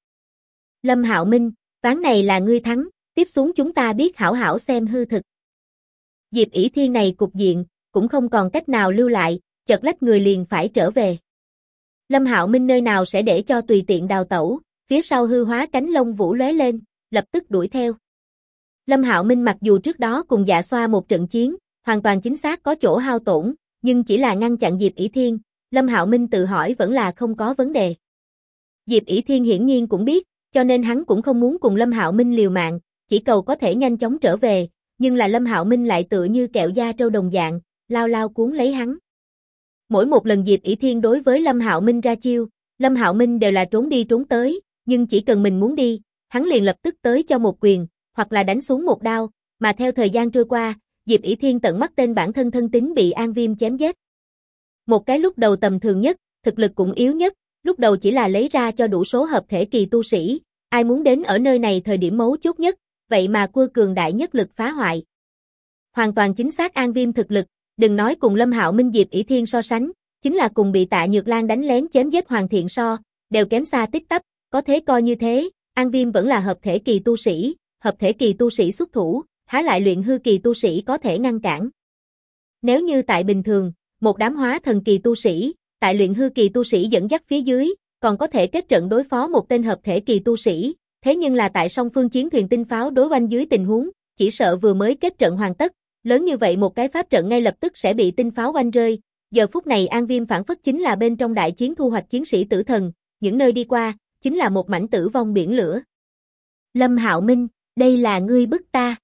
Lâm Hạo Minh, ván này là ngươi thắng, tiếp xuống chúng ta biết hảo hảo xem hư thực. Diệp ỷ Thiên này cục diện, cũng không còn cách nào lưu lại, chợt lách người liền phải trở về. Lâm Hạo Minh nơi nào sẽ để cho tùy tiện đào tẩu, phía sau hư hóa cánh lông vũ lóe lên, lập tức đuổi theo. Lâm Hạo Minh mặc dù trước đó cùng Dạ Xoa một trận chiến, hoàn toàn chính xác có chỗ hao tổn, nhưng chỉ là ngăn chặn Diệp ỷ Thiên, Lâm Hạo Minh tự hỏi vẫn là không có vấn đề. Diệp ỷ Thiên hiển nhiên cũng biết, cho nên hắn cũng không muốn cùng Lâm Hạo Minh liều mạng, chỉ cầu có thể nhanh chóng trở về, nhưng là Lâm Hạo Minh lại tựa như kẹo da trâu đồng dạng, lao lao cuốn lấy hắn. Mỗi một lần Diệp ỷ Thiên đối với Lâm Hạo Minh ra chiêu, Lâm Hạo Minh đều là trốn đi trốn tới, nhưng chỉ cần mình muốn đi, hắn liền lập tức tới cho một quyền, hoặc là đánh xuống một đao, mà theo thời gian trôi qua, Diệp ỷ Thiên tận mắt tên bản thân thân tín bị An Viêm chém giết. Một cái lúc đầu tầm thường nhất, thực lực cũng yếu nhất, lúc đầu chỉ là lấy ra cho đủ số hợp thể kỳ tu sĩ, ai muốn đến ở nơi này thời điểm mấu chốt nhất, vậy mà cua cường đại nhất lực phá hoại. Hoàn toàn chính xác An Viêm thực lực, đừng nói cùng Lâm Hạo Minh Diệp ỷ Thiên so sánh, chính là cùng bị Tạ Nhược Lan đánh lén chém giết Hoàng Thiện so, đều kém xa tích tắp, có thế coi như thế, An Viêm vẫn là hợp thể kỳ tu sĩ, hợp thể kỳ tu sĩ xuất thủ, há lại luyện hư kỳ tu sĩ có thể ngăn cản. Nếu như tại bình thường, một đám hóa thần kỳ tu sĩ, tại luyện hư kỳ tu sĩ dẫn dắt phía dưới, còn có thể kết trận đối phó một tên hợp thể kỳ tu sĩ, thế nhưng là tại song phương chiến thuyền tinh pháo đối oanh dưới tình huống, chỉ sợ vừa mới kết trận hoàn tất, lớn như vậy một cái pháp trận ngay lập tức sẽ bị tinh pháo oanh rơi. Giờ phút này An Viêm phản phất chính là bên trong đại chiến thu hoạch chiến sĩ tử thần, những nơi đi qua, chính là một mảnh tử vong biển lửa. Lâm Hạo Minh, đây là ngươi bức ta.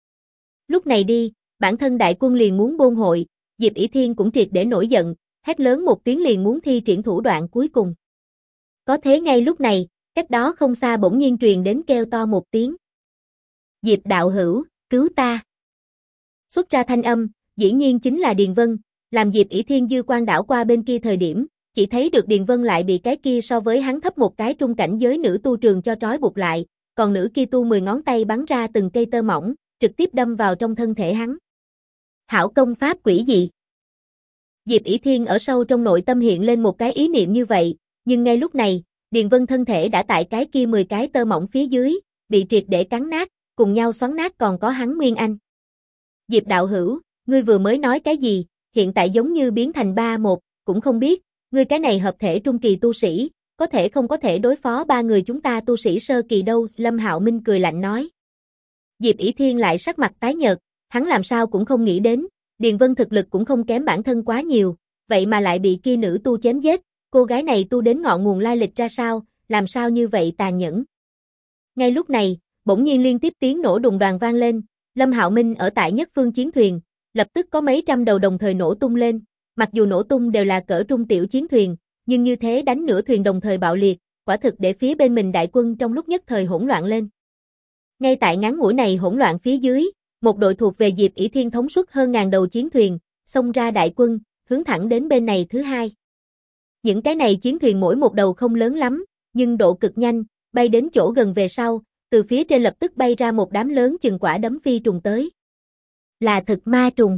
Lúc này đi, bản thân đại quân liền muốn bôn hội, Diệp ỷ Thiên cũng triệt để nổi giận, hét lớn một tiếng liền muốn thi triển thủ đoạn cuối cùng. Có thế ngay lúc này, cách đó không xa bỗng nhiên truyền đến kêu to một tiếng. Diệp đạo hữu, cứu ta. Xuất ra thanh âm, dĩ nhiên chính là Điền Vân, làm Diệp ỷ Thiên dư quan đảo qua bên kia thời điểm, chỉ thấy được Điền Vân lại bị cái kia so với hắn thấp một cái trung cảnh giới nữ tu trường cho trói buộc lại, còn nữ kia tu 10 ngón tay bắn ra từng cây tơ mỏng, trực tiếp đâm vào trong thân thể hắn. Hảo công pháp quỷ gì? Diệp ỷ Thiên ở sâu trong nội tâm hiện lên một cái ý niệm như vậy, nhưng ngay lúc này, Điền Vân thân thể đã tại cái kia 10 cái tơ mỏng phía dưới, bị triệt để cắn nát, cùng nhau xoắn nát còn có hắn Nguyên Anh. Diệp đạo hữu, ngươi vừa mới nói cái gì, hiện tại giống như biến thành 3-1, cũng không biết, ngươi cái này hợp thể trung kỳ tu sĩ, có thể không có thể đối phó ba người chúng ta tu sĩ sơ kỳ đâu, Lâm Hạo Minh cười lạnh nói. Diệp ỷ Thiên lại sắc mặt tái nhợt, hắn làm sao cũng không nghĩ đến, Điền Vân thực lực cũng không kém bản thân quá nhiều, vậy mà lại bị kia nữ tu chém giết, cô gái này tu đến ngọn nguồn lai lịch ra sao, làm sao như vậy tàn nhẫn. Ngay lúc này, bỗng nhiên liên tiếp tiếng nổ đùng đoàng vang lên, Lâm Hạo Minh ở tại nhất phương chiến thuyền, lập tức có mấy trăm đầu đồng thời nổ tung lên, mặc dù nổ tung đều là cỡ trung tiểu chiến thuyền, nhưng như thế đánh nửa thuyền đồng thời bạo liệt, quả thực để phía bên mình đại quân trong lúc nhất thời hỗn loạn lên. Ngay tại ngắn ngủi này hỗn loạn phía dưới, một đội thuộc về Diệp ỷ Thiên thống suất hơn ngàn đầu chiến thuyền, xông ra đại quân, hướng thẳng đến bên này thứ hai. Những cái này chiến thuyền mỗi một đầu không lớn lắm, nhưng độ cực nhanh, bay đến chỗ gần về sau, từ phía trên lập tức bay ra một đám lớn chừng quả đấm phi trùng tới. Là thực ma trùng.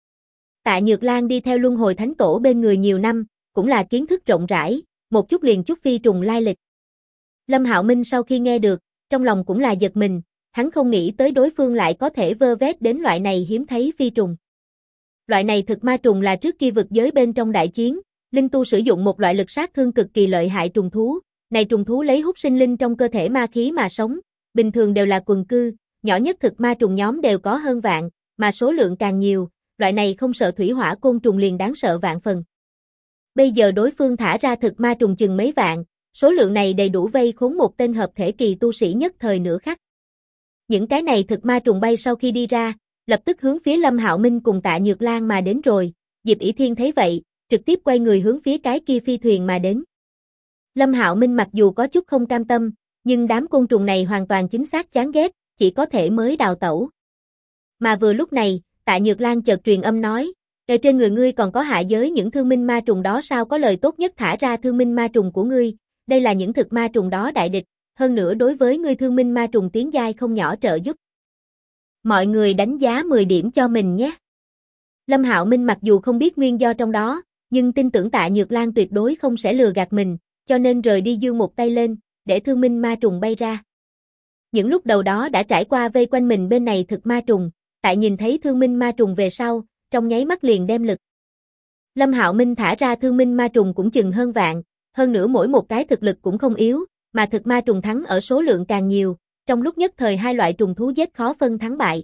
Tạ Nhược Lan đi theo Luân Hồi Thánh Tổ bên người nhiều năm, cũng là kiến thức rộng rãi, một chút liền chút phi trùng lai lịch. Lâm Hạo Minh sau khi nghe được, trong lòng cũng là giật mình, hắn không nghĩ tới đối phương lại có thể vơ vét đến loại này hiếm thấy phi trùng. Loại này thực ma trùng là trước kia vực giới bên trong đại chiến, linh tu sử dụng một loại lực sát thương cực kỳ lợi hại trùng thú, này trùng thú lấy hút sinh linh trong cơ thể ma khí mà sống, bình thường đều là quần cư, nhỏ nhất thực ma trùng nhóm đều có hơn vạn, mà số lượng càng nhiều, loại này không sợ thủy hỏa côn trùng liền đáng sợ vạn phần. Bây giờ đối phương thả ra thực ma trùng chừng mấy vạn, số lượng này đầy đủ vây khốn một tên hợp thể kỳ tu sĩ nhất thời nửa khắc. Những cái này thực ma trùng bay sau khi đi ra, lập tức hướng phía Lâm Hạo Minh cùng Tạ Nhược Lan mà đến rồi, Diệp ỷ Thiên thấy vậy, trực tiếp quay người hướng phía cái kia phi thuyền mà đến. Lâm Hạo Minh mặc dù có chút không cam tâm, nhưng đám côn trùng này hoàn toàn chính xác chán ghét, chỉ có thể mới đào tẩu. Mà vừa lúc này, Tạ Nhược Lan chợt truyền âm nói, ở trên người ngươi còn có hạ giới những thương minh ma trùng đó sao, có lời tốt nhất thả ra thương minh ma trùng của ngươi, đây là những thực ma trùng đó đại địch, hơn nữa đối với ngươi thương minh ma trùng tiến giai không nhỏ trợ giúp. Mọi người đánh giá 10 điểm cho mình nhé. Lâm Hạo Minh mặc dù không biết nguyên do trong đó, nhưng tin tưởng Tạ Nhược Lan tuyệt đối không sẽ lừa gạt mình, cho nên rời đi giương một tay lên, để thương minh ma trùng bay ra. Những lúc đầu đó đã trải qua vây quanh mình bên này thực ma trùng, tại nhìn thấy thương minh ma trùng về sau, trong nháy mắt liền đem lực. Lâm Hạo Minh thả ra thương minh ma trùng cũng chừng hơn vạn, hơn nữa mỗi một cái thực lực cũng không yếu, mà thực ma trùng thắng ở số lượng càng nhiều, trong lúc nhất thời hai loại trùng thú giết khó phân thắng bại.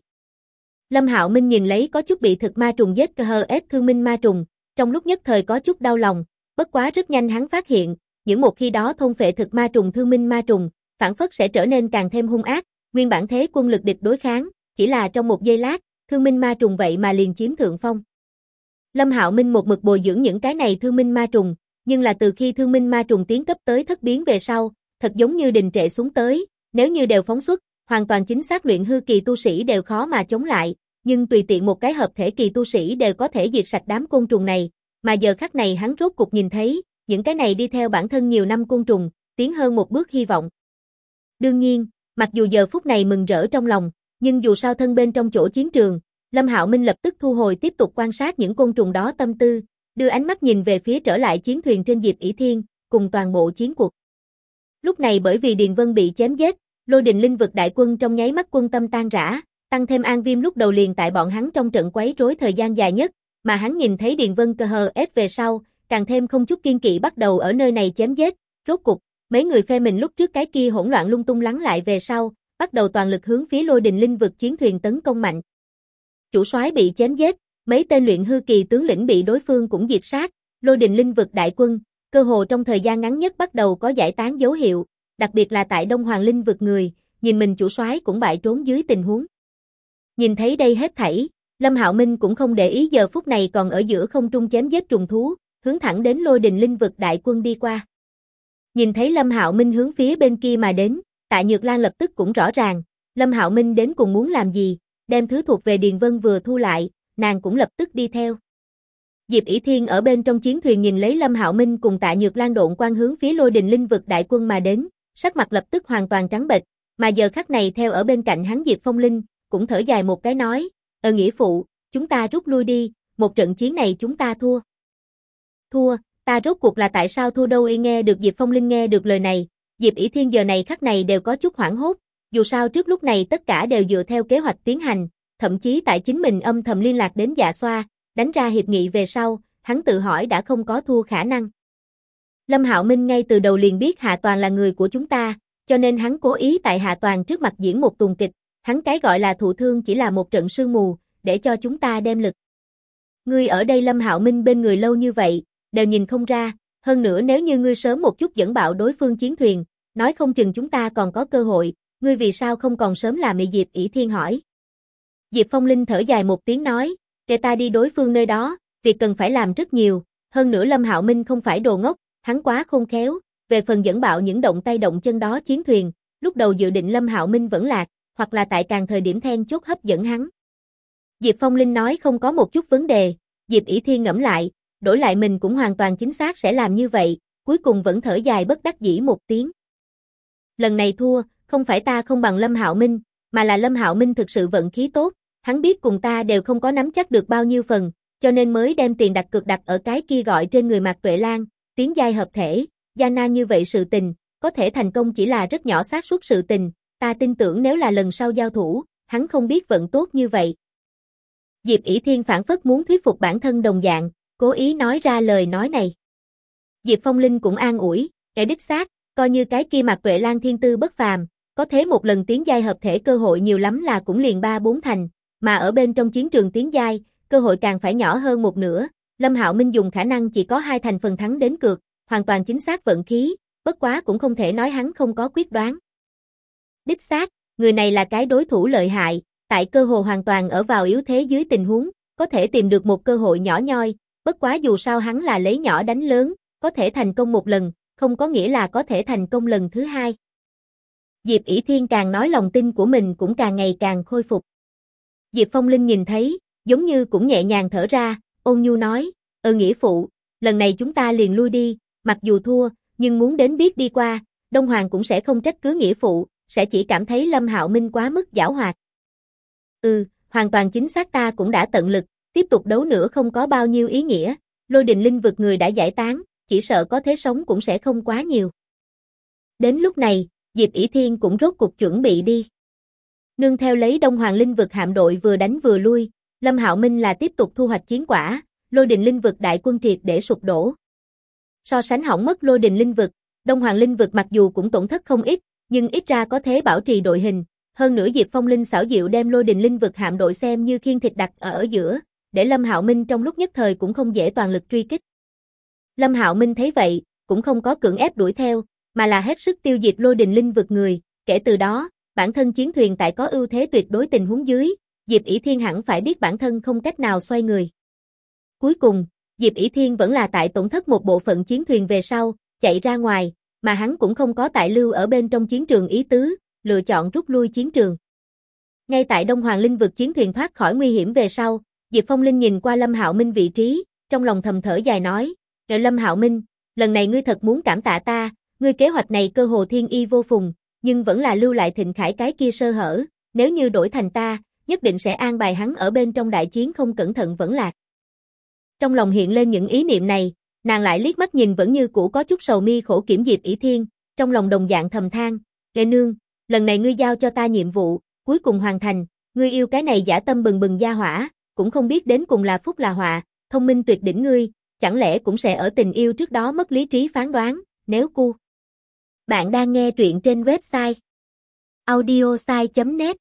Lâm Hạo Minh nhìn lấy có chút bị thực ma trùng giết cơ hờ ép thương minh ma trùng, trong lúc nhất thời có chút đau lòng, bất quá rất nhanh hắn phát hiện, những một khi đó thôn phệ thực ma trùng thương minh ma trùng, phản phất sẽ trở nên càng thêm hung ác, nguyên bản thế quân lực địch đối kháng, chỉ là trong một giây lát, thương minh ma trùng vậy mà liền chiếm thượng phong. Lâm Hạo Minh một mực bồi dưỡng những cái này thương minh ma trùng, nhưng là từ khi thương minh ma trùng tiến cấp tới thất biến về sau, thật giống như đình trệ xuống tới, nếu như đều phóng xuất, hoàn toàn chính xác luyện hư kỳ tu sĩ đều khó mà chống lại, nhưng tùy tiện một cái hợp thể kỳ tu sĩ đều có thể diệt sạch đám côn trùng này, mà giờ khắc này hắn rốt cục nhìn thấy, những cái này đi theo bản thân nhiều năm côn trùng, tiến hơn một bước hy vọng. Đương nhiên, mặc dù giờ phút này mừng rỡ trong lòng, nhưng dù sao thân bên trong chỗ chiến trường, Lâm Hạo Minh lập tức thu hồi tiếp tục quan sát những côn trùng đó tâm tư, đưa ánh mắt nhìn về phía trở lại chiến thuyền trên Diệp ỷ Thiên, cùng toàn bộ chiến cuộc. Lúc này bởi vì Điền Vân bị chém giết, Lôi Đình Linh Vực đại quân trong nháy mắt quân tâm tan rã, tăng thêm An Viêm lúc đầu liền tại bọn hắn trong trận quấy rối thời gian dài nhất, mà hắn nhìn thấy Điền Vân cơ hờ ép về sau, càng thêm không chút kiên kỵ bắt đầu ở nơi này chém giết, rốt cục, mấy người phe mình lúc trước cái kia hỗn loạn lung tung lắng lại về sau, bắt đầu toàn lực hướng phía Lôi Đình Linh Vực chiến thuyền tấn công mạnh. Chủ soái bị chém giết, mấy tên luyện hư kỳ tướng lĩnh bị đối phương cũng diệt sát, Lôi Đình Linh Vực đại quân, cơ hồ trong thời gian ngắn nhất bắt đầu có giải tán dấu hiệu, đặc biệt là tại Đông Hoàng Linh Vực người, nhìn mình chủ soái cũng bại trốn dưới tình huống. Nhìn thấy đây hết thảy, Lâm Hạo Minh cũng không để ý giờ phút này còn ở giữa không trung chém giết trùng thú, hướng thẳng đến Lôi Đình Linh Vực đại quân đi qua. Nhìn thấy Lâm Hạo Minh hướng phía bên kia mà đến, Tạ Nhược Lan lập tức cũng rõ ràng, Lâm Hạo Minh đến cùng muốn làm gì, đem thứ thuộc về Điền Vân vừa thu lại, nàng cũng lập tức đi theo. Diệp ỷ Thiên ở bên trong chiến thuyền nhìn lấy Lâm Hạo Minh cùng Tạ Nhược Lan độn quang hướng phía Lôi Đình Linh Vực đại quân mà đến, sắc mặt lập tức hoàn toàn trắng bệch, mà giờ khắc này theo ở bên cạnh hắn Diệp Phong Linh, cũng thở dài một cái nói, nghĩa phụ, chúng ta rút lui đi, một trận chiến này chúng ta thua. Thua, ta rốt cuộc là tại sao thua đâu? Nghe được Diệp Phong Linh nghe được lời này, Diệp ỷ Thiên giờ này khắc này đều có chút hoảng hốt, dù sao trước lúc này tất cả đều dựa theo kế hoạch tiến hành, thậm chí tại chính mình âm thầm liên lạc đến Dạ Xoa, đánh ra hiệp nghị về sau, hắn tự hỏi đã không có thua khả năng. Lâm Hạo Minh ngay từ đầu liền biết Hạ Toàn là người của chúng ta, cho nên hắn cố ý tại Hạ Toàn trước mặt diễn một tuồng kịch, hắn cái gọi là thụ thương chỉ là một trận sương mù, để cho chúng ta đem lực. Ngươi ở đây Lâm Hạo Minh bên người lâu như vậy, đều nhìn không ra, hơn nữa nếu như ngươi sớm một chút dẫn bạo đối phương chiến thuyền, nói không chừng chúng ta còn có cơ hội, ngươi vì sao không còn sớm làm? Diệp ỷ Thiên hỏi. Diệp Phong Linh thở dài một tiếng nói, để ta đi đối phương nơi đó, việc cần phải làm rất nhiều, hơn nữa Lâm Hạo Minh không phải đồ ngốc, hắn quá khôn khéo, về phần dẫn bạo những động tay động chân đó chiến thuyền, lúc đầu dự định Lâm Hạo Minh vẫn lạc, hoặc là tại càng thời điểm then chốt hấp dẫn hắn. Diệp Phong Linh nói không có một chút vấn đề, Diệp ỷ Thiên ngẫm lại, đổi lại mình cũng hoàn toàn chính xác sẽ làm như vậy, cuối cùng vẫn thở dài bất đắc dĩ một tiếng. Lần này thua, không phải ta không bằng Lâm Hạo Minh, mà là Lâm Hạo Minh thực sự vận khí tốt, hắn biết cùng ta đều không có nắm chắc được bao nhiêu phần, cho nên mới đem tiền đặt cược đặt ở cái kia gọi trên người Mạc Tuệ Lan, tiến giai hợp thể, gian nan như vậy sự tình, có thể thành công chỉ là rất nhỏ xác suất sự tình, ta tin tưởng nếu là lần sau giao thủ, hắn không biết vận tốt như vậy. Diệp ỷ Thiên phản phất muốn thuyết phục bản thân đồng dạng, cố ý nói ra lời nói này. Diệp Phong Linh cũng an ủi, đích xác, coi như cái kia Mạc Tuệ Lan thiên tư bất phàm, có thế một lần tiến giai hợp thể cơ hội nhiều lắm là cũng liền 3-4 thành, mà ở bên trong chiến trường tiến giai, cơ hội càng phải nhỏ hơn một nửa, Lâm Hạo Minh dùng khả năng chỉ có 2 thành phần thắng đến cược, hoàn toàn chính xác vận khí, bất quá cũng không thể nói hắn không có quyết đoán. Đích xác, người này là cái đối thủ lợi hại, tại cơ hội hoàn toàn ở vào yếu thế dưới tình huống, có thể tìm được một cơ hội nhỏ nhoi, bất quá dù sao hắn là lấy nhỏ đánh lớn, có thể thành công một lần, không có nghĩa là có thể thành công lần thứ hai. Diệp ỷ Thiên càng nói lòng tin của mình cũng càng ngày càng khôi phục. Diệp Phong Linh nhìn thấy, giống như cũng nhẹ nhàng thở ra, ôn nhu nói, nghĩa phụ, lần này chúng ta liền lui đi, mặc dù thua, nhưng muốn đến biết đi qua, Đông Hoàng cũng sẽ không trách cứ nghĩa phụ, sẽ chỉ cảm thấy Lâm Hạo Minh quá mức giảo hoạt. Hoàn toàn chính xác ta cũng đã tận lực, tiếp tục đấu nữa không có bao nhiêu ý nghĩa, Lôi Đình Linh Vực người đã giải tán, chỉ sợ có thế sống cũng sẽ không quá nhiều. Đến lúc này, Diệp ỷ Thiên cũng rốt cuộc chuẩn bị đi. Nương theo lấy Đông Hoàng Linh Vực hạm đội vừa đánh vừa lui, Lâm Hạo Minh là tiếp tục thu hoạch chiến quả, Lôi Đình Linh Vực đại quân triệt để sụp đổ. So sánh hỏng mất Lôi Đình Linh Vực, Đông Hoàng Linh Vực mặc dù cũng tổn thất không ít, nhưng ít ra có thế bảo trì đội hình. Hơn nữa Diệp Phong Linh xảo diệu đem Lôi Đình Linh Vực hạm đội xem như khiên thịt đặt ở giữa, để Lâm Hạo Minh trong lúc nhất thời cũng không dễ toàn lực truy kích. Lâm Hạo Minh thấy vậy, cũng không có cưỡng ép đuổi theo, mà là hết sức tiêu diệt Lôi Đình Linh Vực người, kể từ đó, bản thân chiến thuyền tại có ưu thế tuyệt đối tình huống dưới, Diệp ỷ Thiên hẳn phải biết bản thân không cách nào xoay người. Cuối cùng, Diệp ỷ Thiên vẫn là tại tổn thất một bộ phận chiến thuyền về sau, chạy ra ngoài, mà hắn cũng không có tại lưu ở bên trong chiến trường ý tứ, lựa chọn rút lui chiến trường. Ngay tại Đông Hoàng Linh Vực chiến thuyền thoát khỏi nguy hiểm về sau, Diệp Phong Linh nhìn qua Lâm Hạo Minh vị trí, trong lòng thầm thở dài nói, Lâm Hạo Minh, lần này ngươi thật muốn cảm tạ ta, ngươi kế hoạch này cơ hồ thiên y vô phùng, nhưng vẫn là lưu lại Thịnh Khải cái kia sơ hở, nếu như đổi thành ta, nhất định sẽ an bài hắn ở bên trong đại chiến không cẩn thận vẫn lạc. Trong lòng hiện lên những ý niệm này, nàng lại liếc mắt nhìn vẫn như cũ có chút sầu mi khổ kiểm Diệp ỷ Thiên, trong lòng đồng dạng thầm than, Lệ nương, lần này ngươi giao cho ta nhiệm vụ, cuối cùng hoàn thành, ngươi yêu cái này dã tâm bừng bừng gia hỏa, cũng không biết đến cùng là phúc là họa, thông minh tuyệt đỉnh ngươi, chẳng lẽ cũng sẽ ở tình yêu trước đó mất lý trí phán đoán, nếu cu. Bạn đang nghe truyện trên website audiosai.net.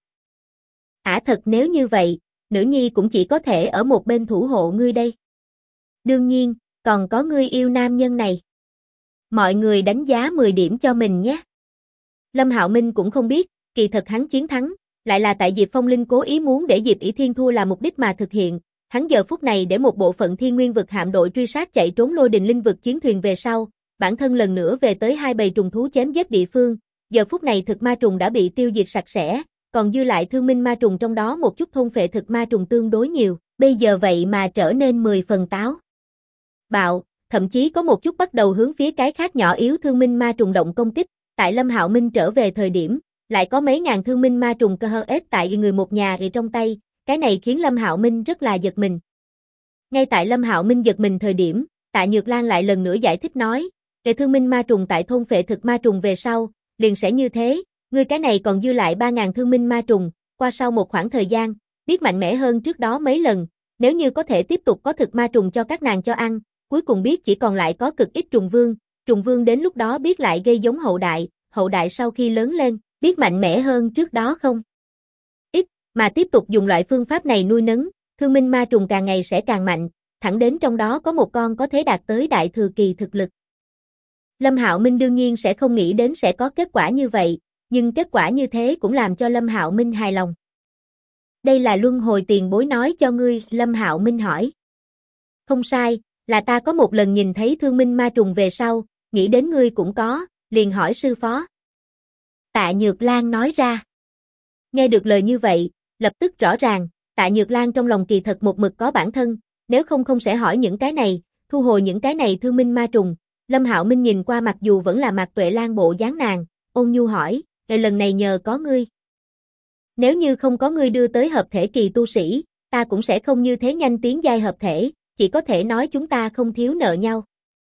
Thật nếu như vậy, nữ nhi cũng chỉ có thể ở một bên thủ hộ ngươi đây. Đương nhiên, còn có ngươi yêu nam nhân này. Mọi người đánh giá 10 điểm cho mình nhé. Lâm Hạo Minh cũng không biết, kỳ thật hắn chiến thắng, lại là tại Diệp Phong Linh cố ý muốn để Diệp ỷ Thiên thua là mục đích mà thực hiện. Hắn giờ phút này để một bộ phận Thiên Nguyên Vực hạm đội truy sát chạy trốn Lôi Đình Linh Vực chiến thuyền về sau, bản thân lần nữa về tới hai bầy trùng thú chém giết địa phương. Giờ phút này thực ma trùng đã bị tiêu diệt sạch sẽ, còn dư lại thương minh ma trùng trong đó một chút thôn phệ thực ma trùng tương đối nhiều, bây giờ vậy mà trở nên 10 phần táo bạo, thậm chí có một chút bắt đầu hướng phía cái khác nhỏ yếu thương minh ma trùng động công kích. Tại Lâm Hạo Minh trở về thời điểm, lại có mấy ngàn thương minh ma trùng cơ hơ ết tại người một nhà trong tay, cái này khiến Lâm Hạo Minh rất là giật mình. Ngay tại Lâm Hạo Minh giật mình thời điểm, Tạ Nhược Lan lại lần nữa giải thích nói, để thương minh ma trùng tại thôn phệ thực ma trùng về sau, liền sẽ như thế, ngươi cái này còn dư lại 3.000 thương minh ma trùng, qua sau một khoảng thời gian, biết mạnh mẽ hơn trước đó mấy lần, nếu như có thể tiếp tục có thực ma trùng cho các nàng cho ăn, cuối cùng biết chỉ còn lại có cực ít trùng vương đến lúc đó biết lại gây giống hậu đại sau khi lớn lên, biết mạnh mẽ hơn trước đó không? Ít, mà tiếp tục dùng loại phương pháp này nuôi nấng, thương minh ma trùng càng ngày sẽ càng mạnh, thẳng đến trong đó có một con có thể đạt tới đại thừa kỳ thực lực. Lâm Hạo Minh đương nhiên sẽ không nghĩ đến sẽ có kết quả như vậy, nhưng kết quả như thế cũng làm cho Lâm Hạo Minh hài lòng. Đây là luân hồi tiền bối nói cho ngươi, Lâm Hạo Minh hỏi. Không sai, là ta có một lần nhìn thấy thương minh ma trùng về sau, nghĩ đến ngươi cũng có, liền hỏi sư phó. Tạ Nhược Lan nói ra. Nghe được lời như vậy, lập tức rõ ràng, Tạ Nhược Lan trong lòng kỳ thật một mực có bản thân, nếu không sẽ hỏi những cái này, thu hồi những cái này thương minh ma trùng. Lâm Hạo Minh nhìn qua mặc dù vẫn là Mạc Tuệ Lan bộ dáng nàng, ôn nhu hỏi, lần này nhờ có ngươi. Nếu như không có ngươi đưa tới hợp thể kỳ tu sĩ, ta cũng sẽ không như thế nhanh tiến giai hợp thể, chỉ có thể nói chúng ta không thiếu nợ nhau.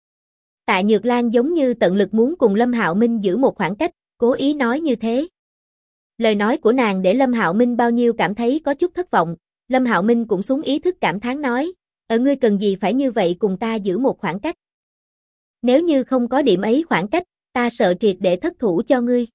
Tạ Nhược Lan giống như tận lực muốn cùng Lâm Hạo Minh giữ một khoảng cách, cố ý nói như thế. Lời nói của nàng để Lâm Hạo Minh bao nhiêu cảm thấy có chút thất vọng, Lâm Hạo Minh cũng xuống ý thức cảm thán nói, ngươi cần gì phải như vậy cùng ta giữ một khoảng cách. Nếu như không có điểm ấy khoảng cách, ta sợ triệt để thất thủ cho ngươi.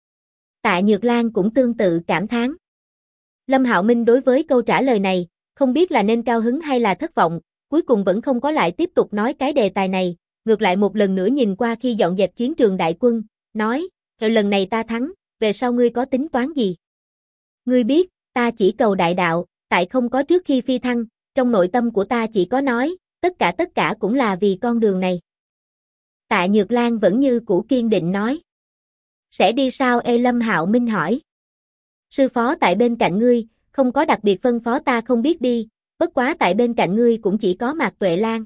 Tạ Nhược Lan cũng tương tự cảm thán. Lâm Hạo Minh đối với câu trả lời này, không biết là nên cao hứng hay là thất vọng, cuối cùng vẫn không có lại tiếp tục nói cái đề tài này, ngược lại một lần nữa nhìn qua khi dọn dẹp chiến trường đại quân, nói, lần này ta thắng, về sau ngươi có tính toán gì? Ngươi biết, ta chỉ cầu đại đạo, tại không có trước khi phi thăng, trong nội tâm của ta chỉ có nói, tất cả cũng là vì con đường này. Tạ Nhược Lan vẫn như cũ kiên định nói. Sẽ đi sao? Lâm Hạo Minh hỏi. Sư phó tại bên cạnh ngươi, không có đặc biệt phân phó ta không biết đi, bất quá tại bên cạnh ngươi cũng chỉ có Mạc Tuệ Lan.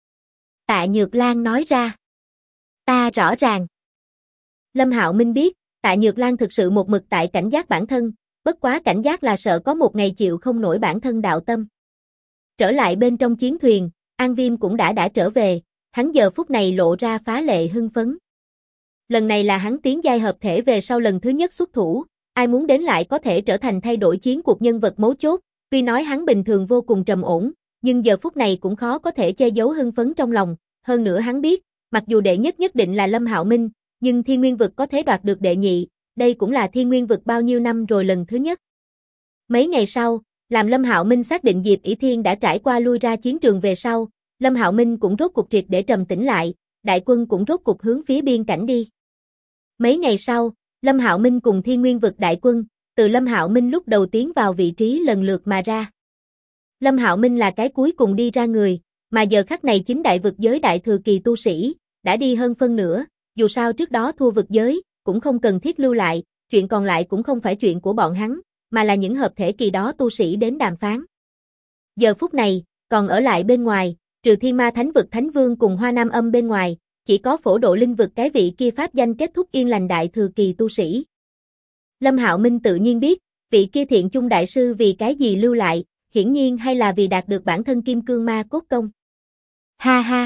Tạ Nhược Lan nói ra. Ta rõ ràng. Lâm Hạo Minh biết, Tạ Nhược Lan thực sự một mực tại cảnh giác bản thân, bất quá cảnh giác là sợ có một ngày chịu không nổi bản thân đạo tâm. Trở lại bên trong chiến thuyền, An Viêm cũng đã trở về, hắn giờ phút này lộ ra phá lệ hưng phấn. Lần này là hắn tiến giai hợp thể về sau lần thứ nhất xuất thủ, ai muốn đến lại có thể trở thành thay đổi chiến cuộc nhân vật mấu chốt, Tuy nói hắn bình thường vô cùng trầm ổn, nhưng giờ phút này cũng khó có thể che giấu hưng phấn trong lòng, hơn nữa hắn biết, mặc dù đệ nhất nhất định là Lâm Hạo Minh, nhưng Thiên Nguyên vực có thể đoạt được đệ nhị, đây cũng là Thiên Nguyên vực bao nhiêu năm rồi lần thứ nhất. Mấy ngày sau, làm Lâm Hạo Minh xác định Diệp ỷ Thiên đã trải qua lui ra chiến trường về sau, Lâm Hạo Minh cũng rốt cục triệt để trầm tĩnh lại, đại quân cũng rốt cục hướng phía biên cảnh đi. Mấy ngày sau, Lâm Hạo Minh cùng Thiên Nguyên vực đại quân, từ Lâm Hạo Minh lúc đầu tiến vào vị trí lần lượt mà ra. Lâm Hạo Minh là cái cuối cùng đi ra người, mà giờ khắc này chính đại vực giới đại thừa kỳ tu sĩ, đã đi hơn phân nửa, dù sao trước đó thua vực giới, cũng không cần thiết lưu lại, chuyện còn lại cũng không phải chuyện của bọn hắn, mà là những hợp thể kỳ đó tu sĩ đến đàm phán. Giờ phút này, còn ở lại bên ngoài, trừ Thiên Ma Thánh vực Thánh Vương cùng Hoa Nam Âm bên ngoài, chỉ có Phổ Độ Linh vực cái vị kia pháp danh kết thúc yên lành đại thừa kỳ tu sĩ. Lâm Hạo Minh tự nhiên biết, vị kia Thiện Chung đại sư vì cái gì lưu lại, hiển nhiên hay là vì đạt được bản thân Kim Cương Ma cốt công. Ha ha.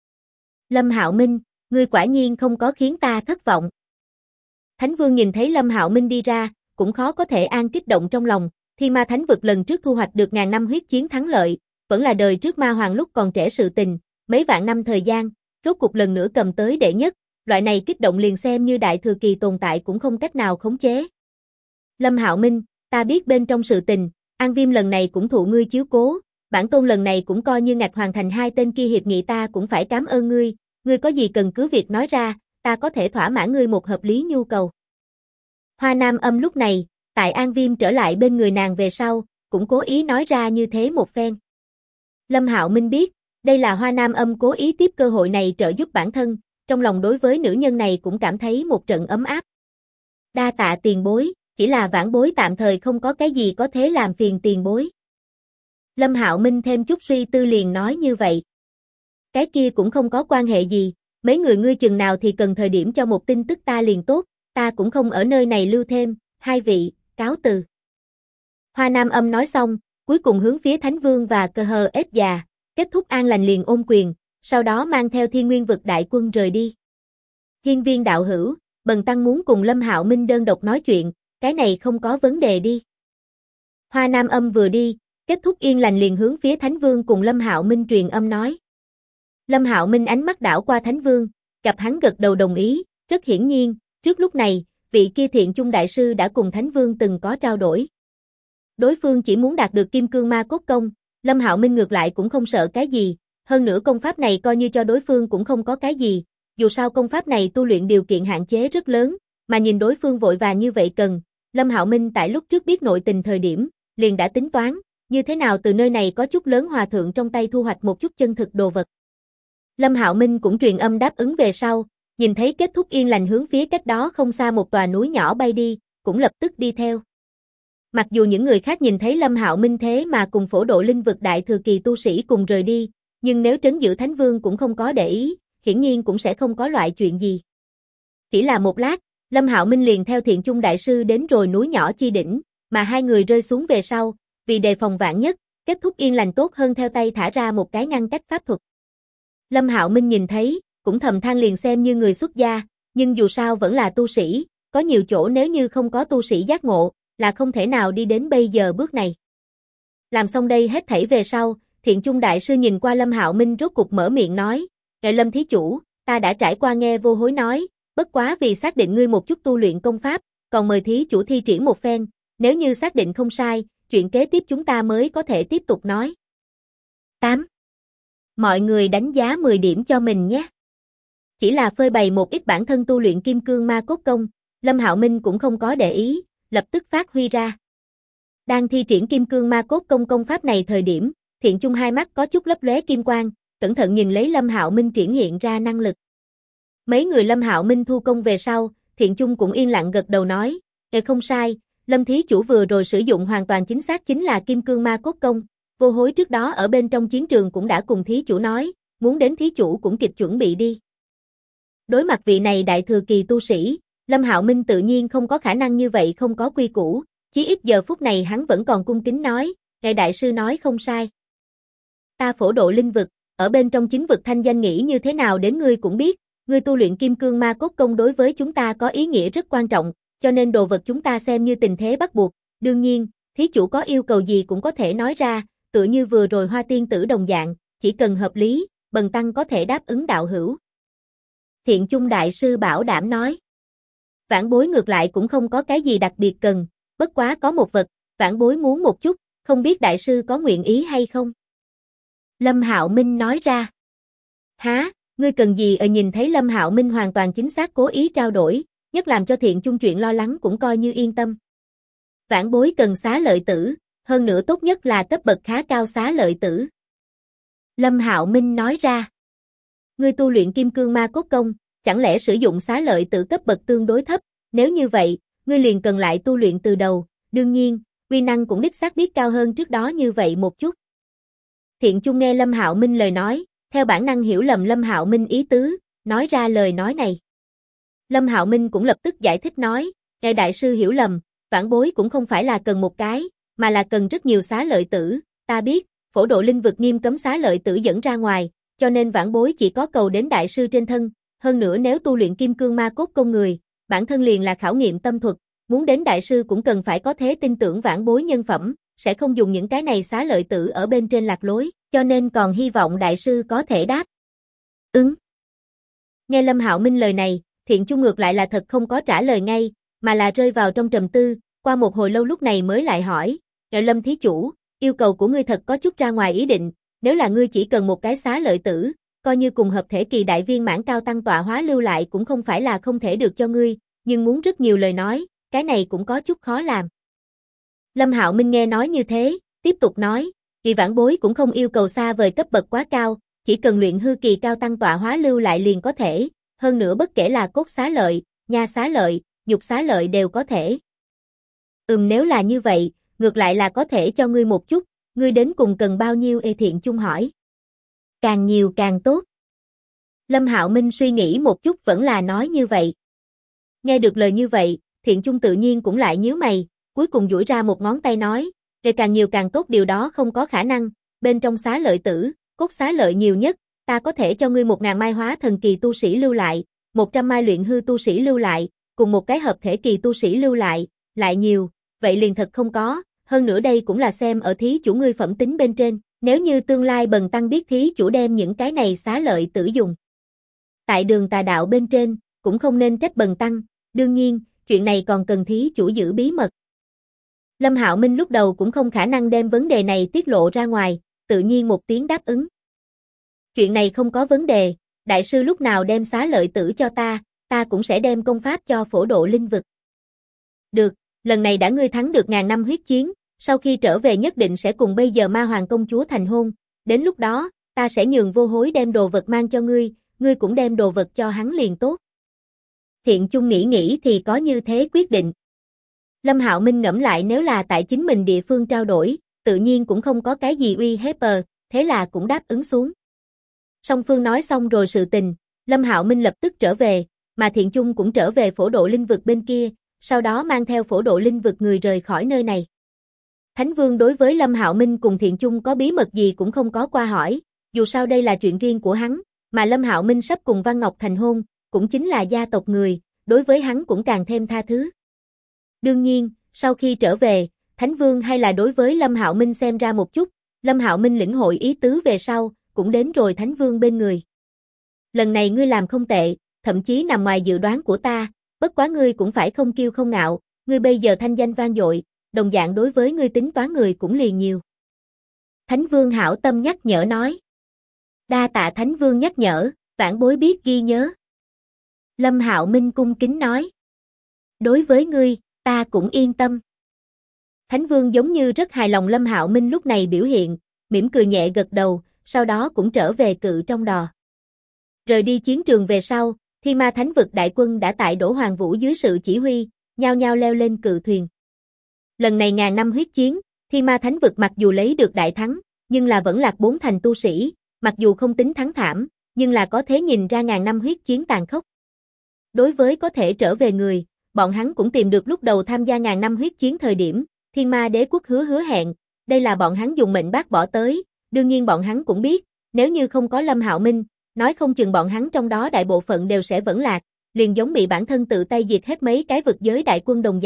Lâm Hạo Minh, ngươi quả nhiên không có khiến ta thất vọng. Thánh Vương nhìn thấy Lâm Hạo Minh đi ra, cũng khó có thể an kích động trong lòng, Thiên Ma Thánh vực lần trước thu hoạch được ngàn năm huyết chiến thắng lợi, vẫn là đời trước Ma Hoàng lúc còn trẻ sự tình, mấy vạn năm thời gian, rốt cục lần nữa cầm tới đệ nhất, loại này kích động liền xem như đại thừa kỳ tồn tại cũng không cách nào khống chế. Lâm Hạo Minh, ta biết bên trong sự tình, An Viêm lần này cũng thụ ngươi chiếu cố, bản tôn lần này cũng coi như ngạch hoàn thành hai tên kia hiệp nghị, ta cũng phải cảm ơn ngươi, ngươi có gì cần cứ việc nói ra, ta có thể thỏa mãn ngươi một hợp lý nhu cầu. Hoa Nam Âm lúc này, tại An Viêm trở lại bên người nàng về sau, cũng cố ý nói ra như thế một phen. Lâm Hạo Minh biết, đây là Hoa Nam Âm cố ý tiếp cơ hội này trợ giúp bản thân, trong lòng đối với nữ nhân này cũng cảm thấy một trận ấm áp. Đa tạ tiền bối, chỉ là vãn bối tạm thời không có cái gì có thể làm phiền tiền bối. Lâm Hạo Minh thêm chút suy tư liền nói như vậy. Cái kia cũng không có quan hệ gì, mấy người ngươi chừng nào thì cần thời điểm cho một tin tức ta liền tốt, ta cũng không ở nơi này lưu thêm, hai vị, cáo từ. Hoa Nam Âm nói xong, cuối cùng hướng phía Thánh Vương và Cơ Hờ ép già, kết thúc an lành liền ôm quyền, sau đó mang theo Thiên Nguyên vực đại quân rời đi. Hiên Viên đạo hữu, Bần tăng muốn cùng Lâm Hạo Minh đơn độc nói chuyện, cái này không có vấn đề đi. Hoa Nam Âm vừa đi, kết thúc yên lành liền hướng phía Thánh Vương cùng Lâm Hạo Minh truyền âm nói. Lâm Hạo Minh ánh mắt đảo qua Thánh Vương, gặp hắn gật đầu đồng ý, rất hiển nhiên, trước lúc này, vị kia Thiện Chung đại sư đã cùng Thánh Vương từng có trao đổi. Đối phương chỉ muốn đạt được Kim Cương Ma cốt công, Lâm Hạo Minh ngược lại cũng không sợ cái gì, hơn nữa công pháp này coi như cho đối phương cũng không có cái gì, dù sao công pháp này tu luyện điều kiện hạn chế rất lớn, mà nhìn đối phương vội vàng như vậy cần, Lâm Hạo Minh tại lúc trước biết nội tình thời điểm, liền đã tính toán, như thế nào từ nơi này có chút lớn hòa thượng trong tay thu hoạch một chút chân thực đồ vật. Lâm Hạo Minh cũng truyền âm đáp ứng về sau, nhìn thấy kết thúc yên lành hướng phía cách đó không xa một tòa núi nhỏ bay đi, cũng lập tức đi theo. Mặc dù những người khác nhìn thấy Lâm Hạo Minh thế mà cùng Phổ Độ Linh vực đại thừa kỳ tu sĩ cùng rời đi, nhưng nếu trấn giữ Thánh Vương cũng không có để ý, hiển nhiên cũng sẽ không có loại chuyện gì. Chỉ là một lát, Lâm Hạo Minh liền theo Thiện Chung đại sư đến rồi núi nhỏ chi đỉnh, mà hai người rơi xuống về sau, vì đề phòng vạn nhất, kết thúc yên lành tốt hơn theo tay thả ra một cái ngăn cách pháp thuật. Lâm Hạo Minh nhìn thấy, cũng thầm than liền xem như người xuất gia, nhưng dù sao vẫn là tu sĩ, có nhiều chỗ nếu như không có tu sĩ giác ngộ, là không thể nào đi đến bây giờ bước này. Làm xong đây hết thảy về sau, Thiện Chung đại sư nhìn qua Lâm Hạo Minh rốt cục mở miệng nói, Lâm thí chủ, ta đã trải qua nghe vô hối nói, bất quá vì xác định ngươi một chút tu luyện công pháp, còn mời thí chủ thi triển một phen, nếu như xác định không sai, chuyện kế tiếp chúng ta mới có thể tiếp tục nói. 8. Mọi người đánh giá 10 điểm cho mình nhé. Chỉ là phơi bày một ít bản thân tu luyện Kim Cương Ma cốt công, Lâm Hạo Minh cũng không có để ý, lập tức phát huy ra. Đang thi triển Kim Cương Ma cốt công công pháp này thời điểm, Thiện Chung hai mắt có chút lấp lóe kim quang, cẩn thận nhìn lấy Lâm Hạo Minh triển hiện ra năng lực. Mấy người Lâm Hạo Minh thu công về sau, Thiện Chung cũng yên lặng gật đầu nói, không sai, Lâm thí chủ vừa rồi sử dụng hoàn toàn chính xác chính là Kim Cương Ma cốt công, vô hối trước đó ở bên trong chiến trường cũng đã cùng thí chủ nói, muốn đến thí chủ cũng kịp chuẩn bị đi. Đối mặt vị này đại thừa kỳ tu sĩ, Lâm Hạo Minh tự nhiên không có khả năng như vậy không có quy củ, chí ít giờ phút này hắn vẫn còn cung kính nói, ngài đại sư nói không sai. Ta Phổ Độ Linh vực, ở bên trong chính vực thanh danh nghĩ như thế nào đến ngươi cũng biết, ngươi tu luyện Kim Cương Ma cốt công đối với chúng ta có ý nghĩa rất quan trọng, cho nên đồ vật chúng ta xem như tình thế bắt buộc, đương nhiên, thí chủ có yêu cầu gì cũng có thể nói ra, tựa như vừa rồi Hoa tiên tử đồng dạng, chỉ cần hợp lý, bần tăng có thể đáp ứng đạo hữu. Thiện Chung đại sư bảo đảm nói. Vãn bối ngược lại cũng không có cái gì đặc biệt cần, bất quá có một vật, vãn bối muốn một chút, không biết đại sư có nguyện ý hay không? Lâm Hạo Minh nói ra. Há, ngươi cần gì? Nhìn thấy Lâm Hạo Minh hoàn toàn chính xác cố ý trao đổi, nhất làm cho Thiện Chung chuyện lo lắng cũng coi như yên tâm. Vãn bối cần xá lợi tử, hơn nữa tốt nhất là cấp bậc khá cao xá lợi tử. Lâm Hạo Minh nói ra. Ngươi tu luyện Kim Cương Ma Cốt Công, chẳng lẽ sử dụng xá lợi tử cấp bậc tương đối thấp, nếu như vậy, ngươi liền cần lại tu luyện từ đầu, đương nhiên, uy năng cũng đích xác biết cao hơn trước đó như vậy một chút. Thiện Chung nghe Lâm Hạo Minh lời nói, theo bản năng hiểu lầm Lâm Hạo Minh ý tứ, nói ra lời nói này. Lâm Hạo Minh cũng lập tức giải thích nói, nghe đại sư hiểu lầm, vãn bối cũng không phải là cần một cái, mà là cần rất nhiều xá lợi tử, ta biết, phổ độ linh vực nghiêm cấm xá lợi tử dẫn ra ngoài, cho nên vãn bối chỉ có cầu đến đại sư trên thân, hơn nữa nếu tu luyện Kim Cương Ma Cốt Công người, bản thân liền là khảo nghiệm tâm thuật, muốn đến đại sư cũng cần phải có thế tin tưởng vãn bối nhân phẩm, sẽ không dùng những cái này xá lợi tử ở bên trên lạc lối, cho nên còn hy vọng đại sư có thể đáp. Nghe Lâm Hạo Minh lời này, Thiện Chung ngược lại là thật không có trả lời ngay, mà là rơi vào trong trầm tư, qua một hồi lâu lúc này mới lại hỏi, Lâm thí chủ, yêu cầu của ngươi thật có chút ra ngoài ý định, nếu là ngươi chỉ cần một cái xá lợi tử, coi như cùng hợp thể kỳ đại viên mãn cao tăng tọa hóa lưu lại cũng không phải là không thể được cho ngươi, nhưng muốn rất nhiều lời nói, cái này cũng có chút khó làm. Lâm Hạo Minh nghe nói như thế, tiếp tục nói, kỳ vãn bối cũng không yêu cầu xa vời cấp bậc quá cao, chỉ cần luyện hư kỳ cao tăng tọa hóa lưu lại liền có thể, hơn nữa bất kể là cốt xá lợi, nha xá lợi, nhục xá lợi đều có thể. Nếu là như vậy, ngược lại là có thể cho ngươi một chút, ngươi đến cùng cần bao nhiêu? Thiện Chung hỏi. Càng nhiều càng tốt. Lâm Hạo Minh suy nghĩ một chút vẫn là nói như vậy. Nghe được lời như vậy, Thiện Chung tự nhiên cũng lại nhíu mày, cuối cùng duỗi ra một ngón tay nói, càng nhiều càng tốt, điều đó không có khả năng, bên trong xá lợi tử, cốt xá lợi nhiều nhất, ta có thể cho ngươi 1000 mai hóa thần kỳ tu sĩ lưu lại, 100 mai luyện hư tu sĩ lưu lại, cùng một cái hợp thể kỳ tu sĩ lưu lại nhiều, vậy liền thật không có, hơn nữa đây cũng là xem ở thí chủ ngươi phẩm tính bên trên, nếu như tương lai bần tăng biết thí chủ đem những cái này xá lợi tử dùng tại đường tà đạo bên trên, cũng không nên trách bần tăng, đương nhiên, chuyện này còn cần thí chủ giữ bí mật. Lâm Hạo Minh lúc đầu cũng không khả năng đem vấn đề này tiết lộ ra ngoài, tự nhiên một tiếng đáp ứng. Chuyện này không có vấn đề, đại sư lúc nào đem xá lợi tử cho ta cũng sẽ đem công pháp cho phổ độ linh vực. Được, lần này đã ngươi thắng được 1000 năm huyết chiến, sau khi trở về nhất định sẽ cùng bây giờ Ma Hoàng công chúa thành hôn, đến lúc đó, ta sẽ nhường vô hối đem đồ vật mang cho ngươi cũng đem đồ vật cho hắn liền tốt. Thiện Chung nghĩ thì có như thế quyết định. Lâm Hạo Minh ngẫm lại nếu là tại chính mình địa phương trao đổi, tự nhiên cũng không có cái gì uy hiếp, thế là cũng đáp ứng xuống. Song phương nói xong rồi sự tình, Lâm Hạo Minh lập tức trở về, mà Thiện Chung cũng trở về phổ độ linh vực bên kia, sau đó mang theo phổ độ linh vực người rời khỏi nơi này. Thánh Vương đối với Lâm Hạo Minh cùng Thiện Chung có bí mật gì cũng không có qua hỏi, dù sao đây là chuyện riêng của hắn, mà Lâm Hạo Minh sắp cùng Văn Ngọc thành hôn, cũng chính là gia tộc người, đối với hắn cũng càng thêm tha thứ. Đương nhiên, sau khi trở về, Thánh Vương hay là đối với Lâm Hạo Minh xem ra một chút, Lâm Hạo Minh lĩnh hội ý tứ về sau, cũng đến rồi Thánh Vương bên người. Lần này ngươi làm không tệ, thậm chí nằm ngoài dự đoán của ta, bất quá ngươi cũng phải không kiêu không ngạo, ngươi bây giờ thanh danh vang dội, đồng dạng đối với ngươi tính toán người cũng liền nhiều. Thánh Vương hảo tâm nhắc nhở nói. Đa tạ Thánh Vương nhắc nhở, vãn bối biết ghi nhớ. Lâm Hạo Minh cung kính nói. Đối với ngươi, ta cũng yên tâm. Thánh Vương giống như rất hài lòng Lâm Hạo Minh lúc này biểu hiện, mỉm cười nhẹ gật đầu, sau đó cũng trở về cự trong đò. Rời đi chiến trường về sau, Thi Ma Thánh vực đại quân đã tại Đỗ Hoàng Vũ dưới sự chỉ huy, nhao nhao leo lên cự thuyền. Lần này 1000 năm huyết chiến, Thi Ma Thánh vực mặc dù lấy được đại thắng, nhưng là vẫn lạc 4 thành tu sĩ, mặc dù không tính thắng thảm, nhưng là có thể nhìn ra 1000 năm huyết chiến tàn khốc. Đối với có thể trở về người, bọn hắn cũng tìm được lúc đầu tham gia 1000 năm huyết chiến thời điểm, Thiên Ma Đế quốc hứa hẹn, đây là bọn hắn dùng mệnh bác bỏ tới, đương nhiên bọn hắn cũng biết, nếu như không có Lâm Hạo Minh, nói không chừng bọn hắn trong đó đại bộ phận đều sẽ vẫn lạc, liền giống bị bản thân tự tay diệt hết mấy cái vực giới đại quân đồng dạng,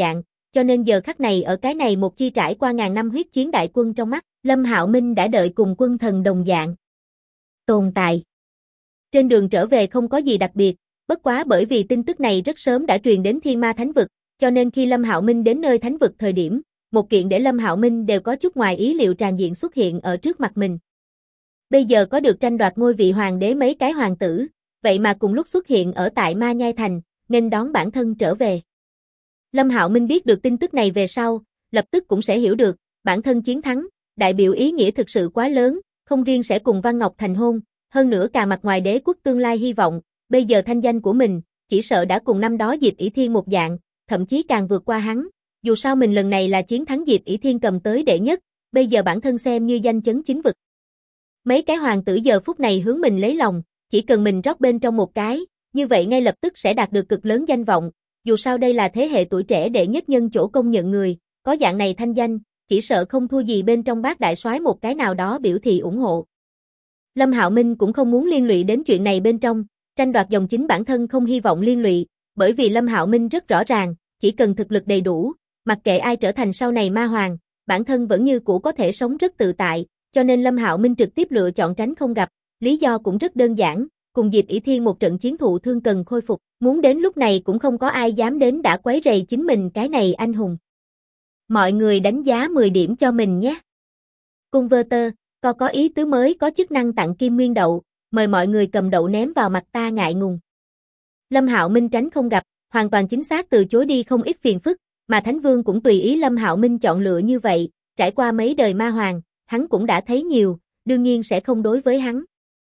cho nên giờ khắc này ở cái này một chi trải qua ngàn năm huyết chiến đại quân trong mắt, Lâm Hạo Minh đã đợi cùng quân thần đồng dạng tồn tại. Trên đường trở về không có gì đặc biệt, bất quá bởi vì tin tức này rất sớm đã truyền đến Thiên Ma Thánh Vực, cho nên khi Lâm Hạo Minh đến nơi Thánh Vực thời điểm, một kiện để Lâm Hạo Minh đều có chút ngoài ý liệu tràn diện xuất hiện ở trước mặt mình. Bây giờ có được tranh đoạt ngôi vị hoàng đế mấy cái hoàng tử, vậy mà cùng lúc xuất hiện ở tại Ma Nhai Thành, nên đón bản thân trở về. Lâm Hạo Minh biết được tin tức này về sau, lập tức cũng sẽ hiểu được, bản thân chiến thắng, đại biểu ý nghĩa thực sự quá lớn, không riêng sẽ cùng Văn Ngọc thành hôn, hơn nữa cả mặt ngoài đế quốc tương lai hy vọng, bây giờ thanh danh của mình, chỉ sợ đã cùng năm đó Diệp ỷ Thiên một dạng, thậm chí càng vượt qua hắn. Dù sao mình lần này là chiến thắng Diệp ỷ Thiên cầm tới đệ nhất, bây giờ bản thân xem như danh chấn chính vực. Mấy cái hoàng tử giờ phút này hướng mình lấy lòng, chỉ cần mình rót bên trong một cái, như vậy ngay lập tức sẽ đạt được cực lớn danh vọng. Dù sao đây là thế hệ tuổi trẻ đệ nhất nhân chỗ công nhận người, có dạng này thanh danh, chỉ sợ không thua gì bên trong bát đại soái một cái nào đó biểu thị ủng hộ. Lâm Hạo Minh cũng không muốn liên lụy đến chuyện này bên trong, tranh đoạt dòng chính bản thân không hy vọng liên lụy, bởi vì Lâm Hạo Minh rất rõ ràng, chỉ cần thực lực đầy đủ, mặc kệ ai trở thành sau này ma hoàng, bản thân vẫn như cũ có thể sống rất tự tại, cho nên Lâm Hạo Minh trực tiếp lựa chọn tránh không gặp, lý do cũng rất đơn giản, cùng Diệp ỷ Thiên một trận chiến thụ thương cần khôi phục, muốn đến lúc này cũng không có ai dám đến đã quấy rầy chính mình cái này anh hùng. Mọi người đánh giá 10 điểm cho mình nhé. Converter, có ý tứ mới có chức năng tặng kim nguyên đậu, mời mọi người cầm đậu ném vào mặt ta ngại ngùng. Lâm Hạo Minh tránh không gặp, hoàn toàn chính xác từ chối đi không ít phiền phức, mà Thánh Vương cũng tùy ý Lâm Hạo Minh chọn lựa như vậy, trải qua mấy đời ma hoàng, hắn cũng đã thấy nhiều, đương nhiên sẽ không đối với hắn.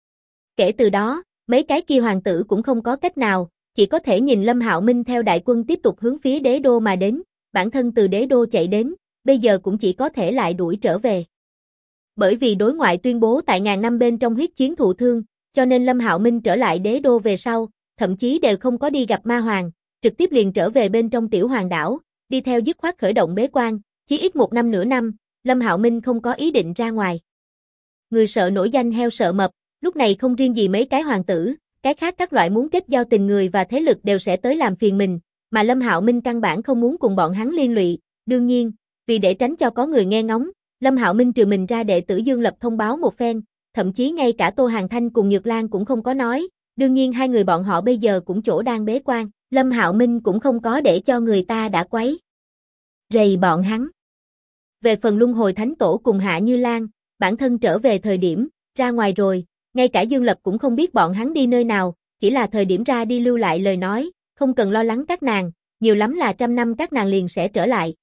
Kể từ đó, mấy cái kia hoàng tử cũng không có cách nào, chỉ có thể nhìn Lâm Hạo Minh theo đại quân tiếp tục hướng phía đế đô mà đến, bản thân từ đế đô chạy đến, bây giờ cũng chỉ có thể lại đuổi trở về. Bởi vì đối ngoại tuyên bố tại ngàn năm bên trong huyết chiến thụ thương, cho nên Lâm Hạo Minh trở lại đế đô về sau, thậm chí đều không có đi gặp ma hoàng, trực tiếp liền trở về bên trong tiểu hoàng đảo, đi theo dứt khoát khởi động bế quan, chí ít một năm nửa năm, Lâm Hạo Minh không có ý định ra ngoài. Người sợ nổi danh heo sợ mập, lúc này không riêng gì mấy cái hoàng tử, cái khác các loại muốn kết giao tình người và thế lực đều sẽ tới làm phiền mình, mà Lâm Hạo Minh căn bản không muốn cùng bọn hắn liên lụy, đương nhiên, vì để tránh cho có người nghe ngóng, Lâm Hạo Minh trừ mình ra đệ tử Dương Lập thông báo một phen, thậm chí ngay cả Tô Hàn Thanh cùng Nhược Lan cũng không có nói, đương nhiên hai người bọn họ bây giờ cũng chỗ đang bế quan, Lâm Hạo Minh cũng không có để cho người ta đã quấy rầy bọn hắn. Về phần Luân Hồi Thánh Tổ cùng Hạ Như Lan, bản thân trở về thời điểm, ra ngoài rồi, ngay cả Dương Lập cũng không biết bọn hắn đi nơi nào, chỉ là thời điểm ra đi lưu lại lời nói, không cần lo lắng các nàng, nhiều lắm là 100 năm các nàng liền sẽ trở lại.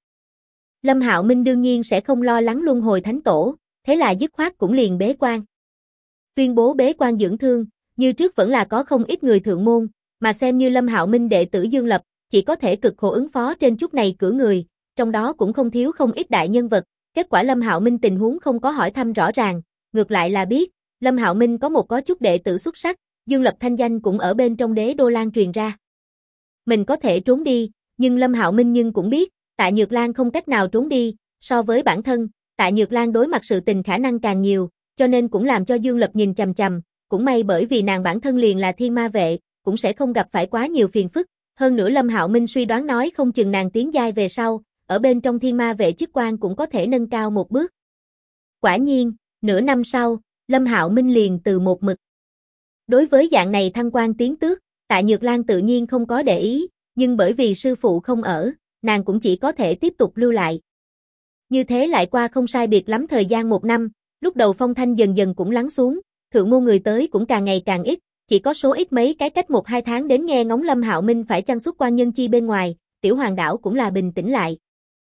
Lâm Hạo Minh đương nhiên sẽ không lo lắng Luân Hồi Thánh Tổ, thế là dứt khoát cũng liền bế quan. Tuyên bố bế quan dưỡng thương, như trước vẫn là có không ít người thượng môn, mà xem như Lâm Hạo Minh đệ tử Dương Lập, chỉ có thể cực khổ ứng phó trên chút này cửa người, trong đó cũng không thiếu không ít đại nhân vật, kết quả Lâm Hạo Minh tình huống không có hỏi thăm rõ ràng, ngược lại là biết, Lâm Hạo Minh có một có chút đệ tử xuất sắc, Dương Lập thanh danh cũng ở bên trong đế đô lan truyền ra. Mình có thể trốn đi, nhưng Lâm Hạo Minh nhưng cũng biết, Tạ Nhược Lan không cách nào trốn đi, so với bản thân, Tạ Nhược Lan đối mặt sự tình khả năng càng nhiều, cho nên cũng làm cho Dương Lập nhìn chằm chằm, cũng may bởi vì nàng bản thân liền là thiên ma vệ, cũng sẽ không gặp phải quá nhiều phiền phức, hơn nữa Lâm Hạo Minh suy đoán nói không chừng nàng tiến giai về sau, ở bên trong thiên ma vệ chức quan cũng có thể nâng cao một bước. Quả nhiên, nửa năm sau, Lâm Hạo Minh liền từ một mực. Đối với dạng này thăng quan tiến tước, Tạ Nhược Lan tự nhiên không có để ý, nhưng bởi vì sư phụ không ở, nàng cũng chỉ có thể tiếp tục lưu lại. Như thế lại qua không sai biệt lắm thời gian một năm, lúc đầu phong thanh dần dần cũng lắng xuống, thượng môn người tới cũng càng ngày càng ít, chỉ có số ít mấy cái cách 1-2 tháng đến nghe ngóng Lâm Hạo Minh phải chăng xuất quan nhân chi bên ngoài, tiểu hoàng đảo cũng là bình tĩnh lại.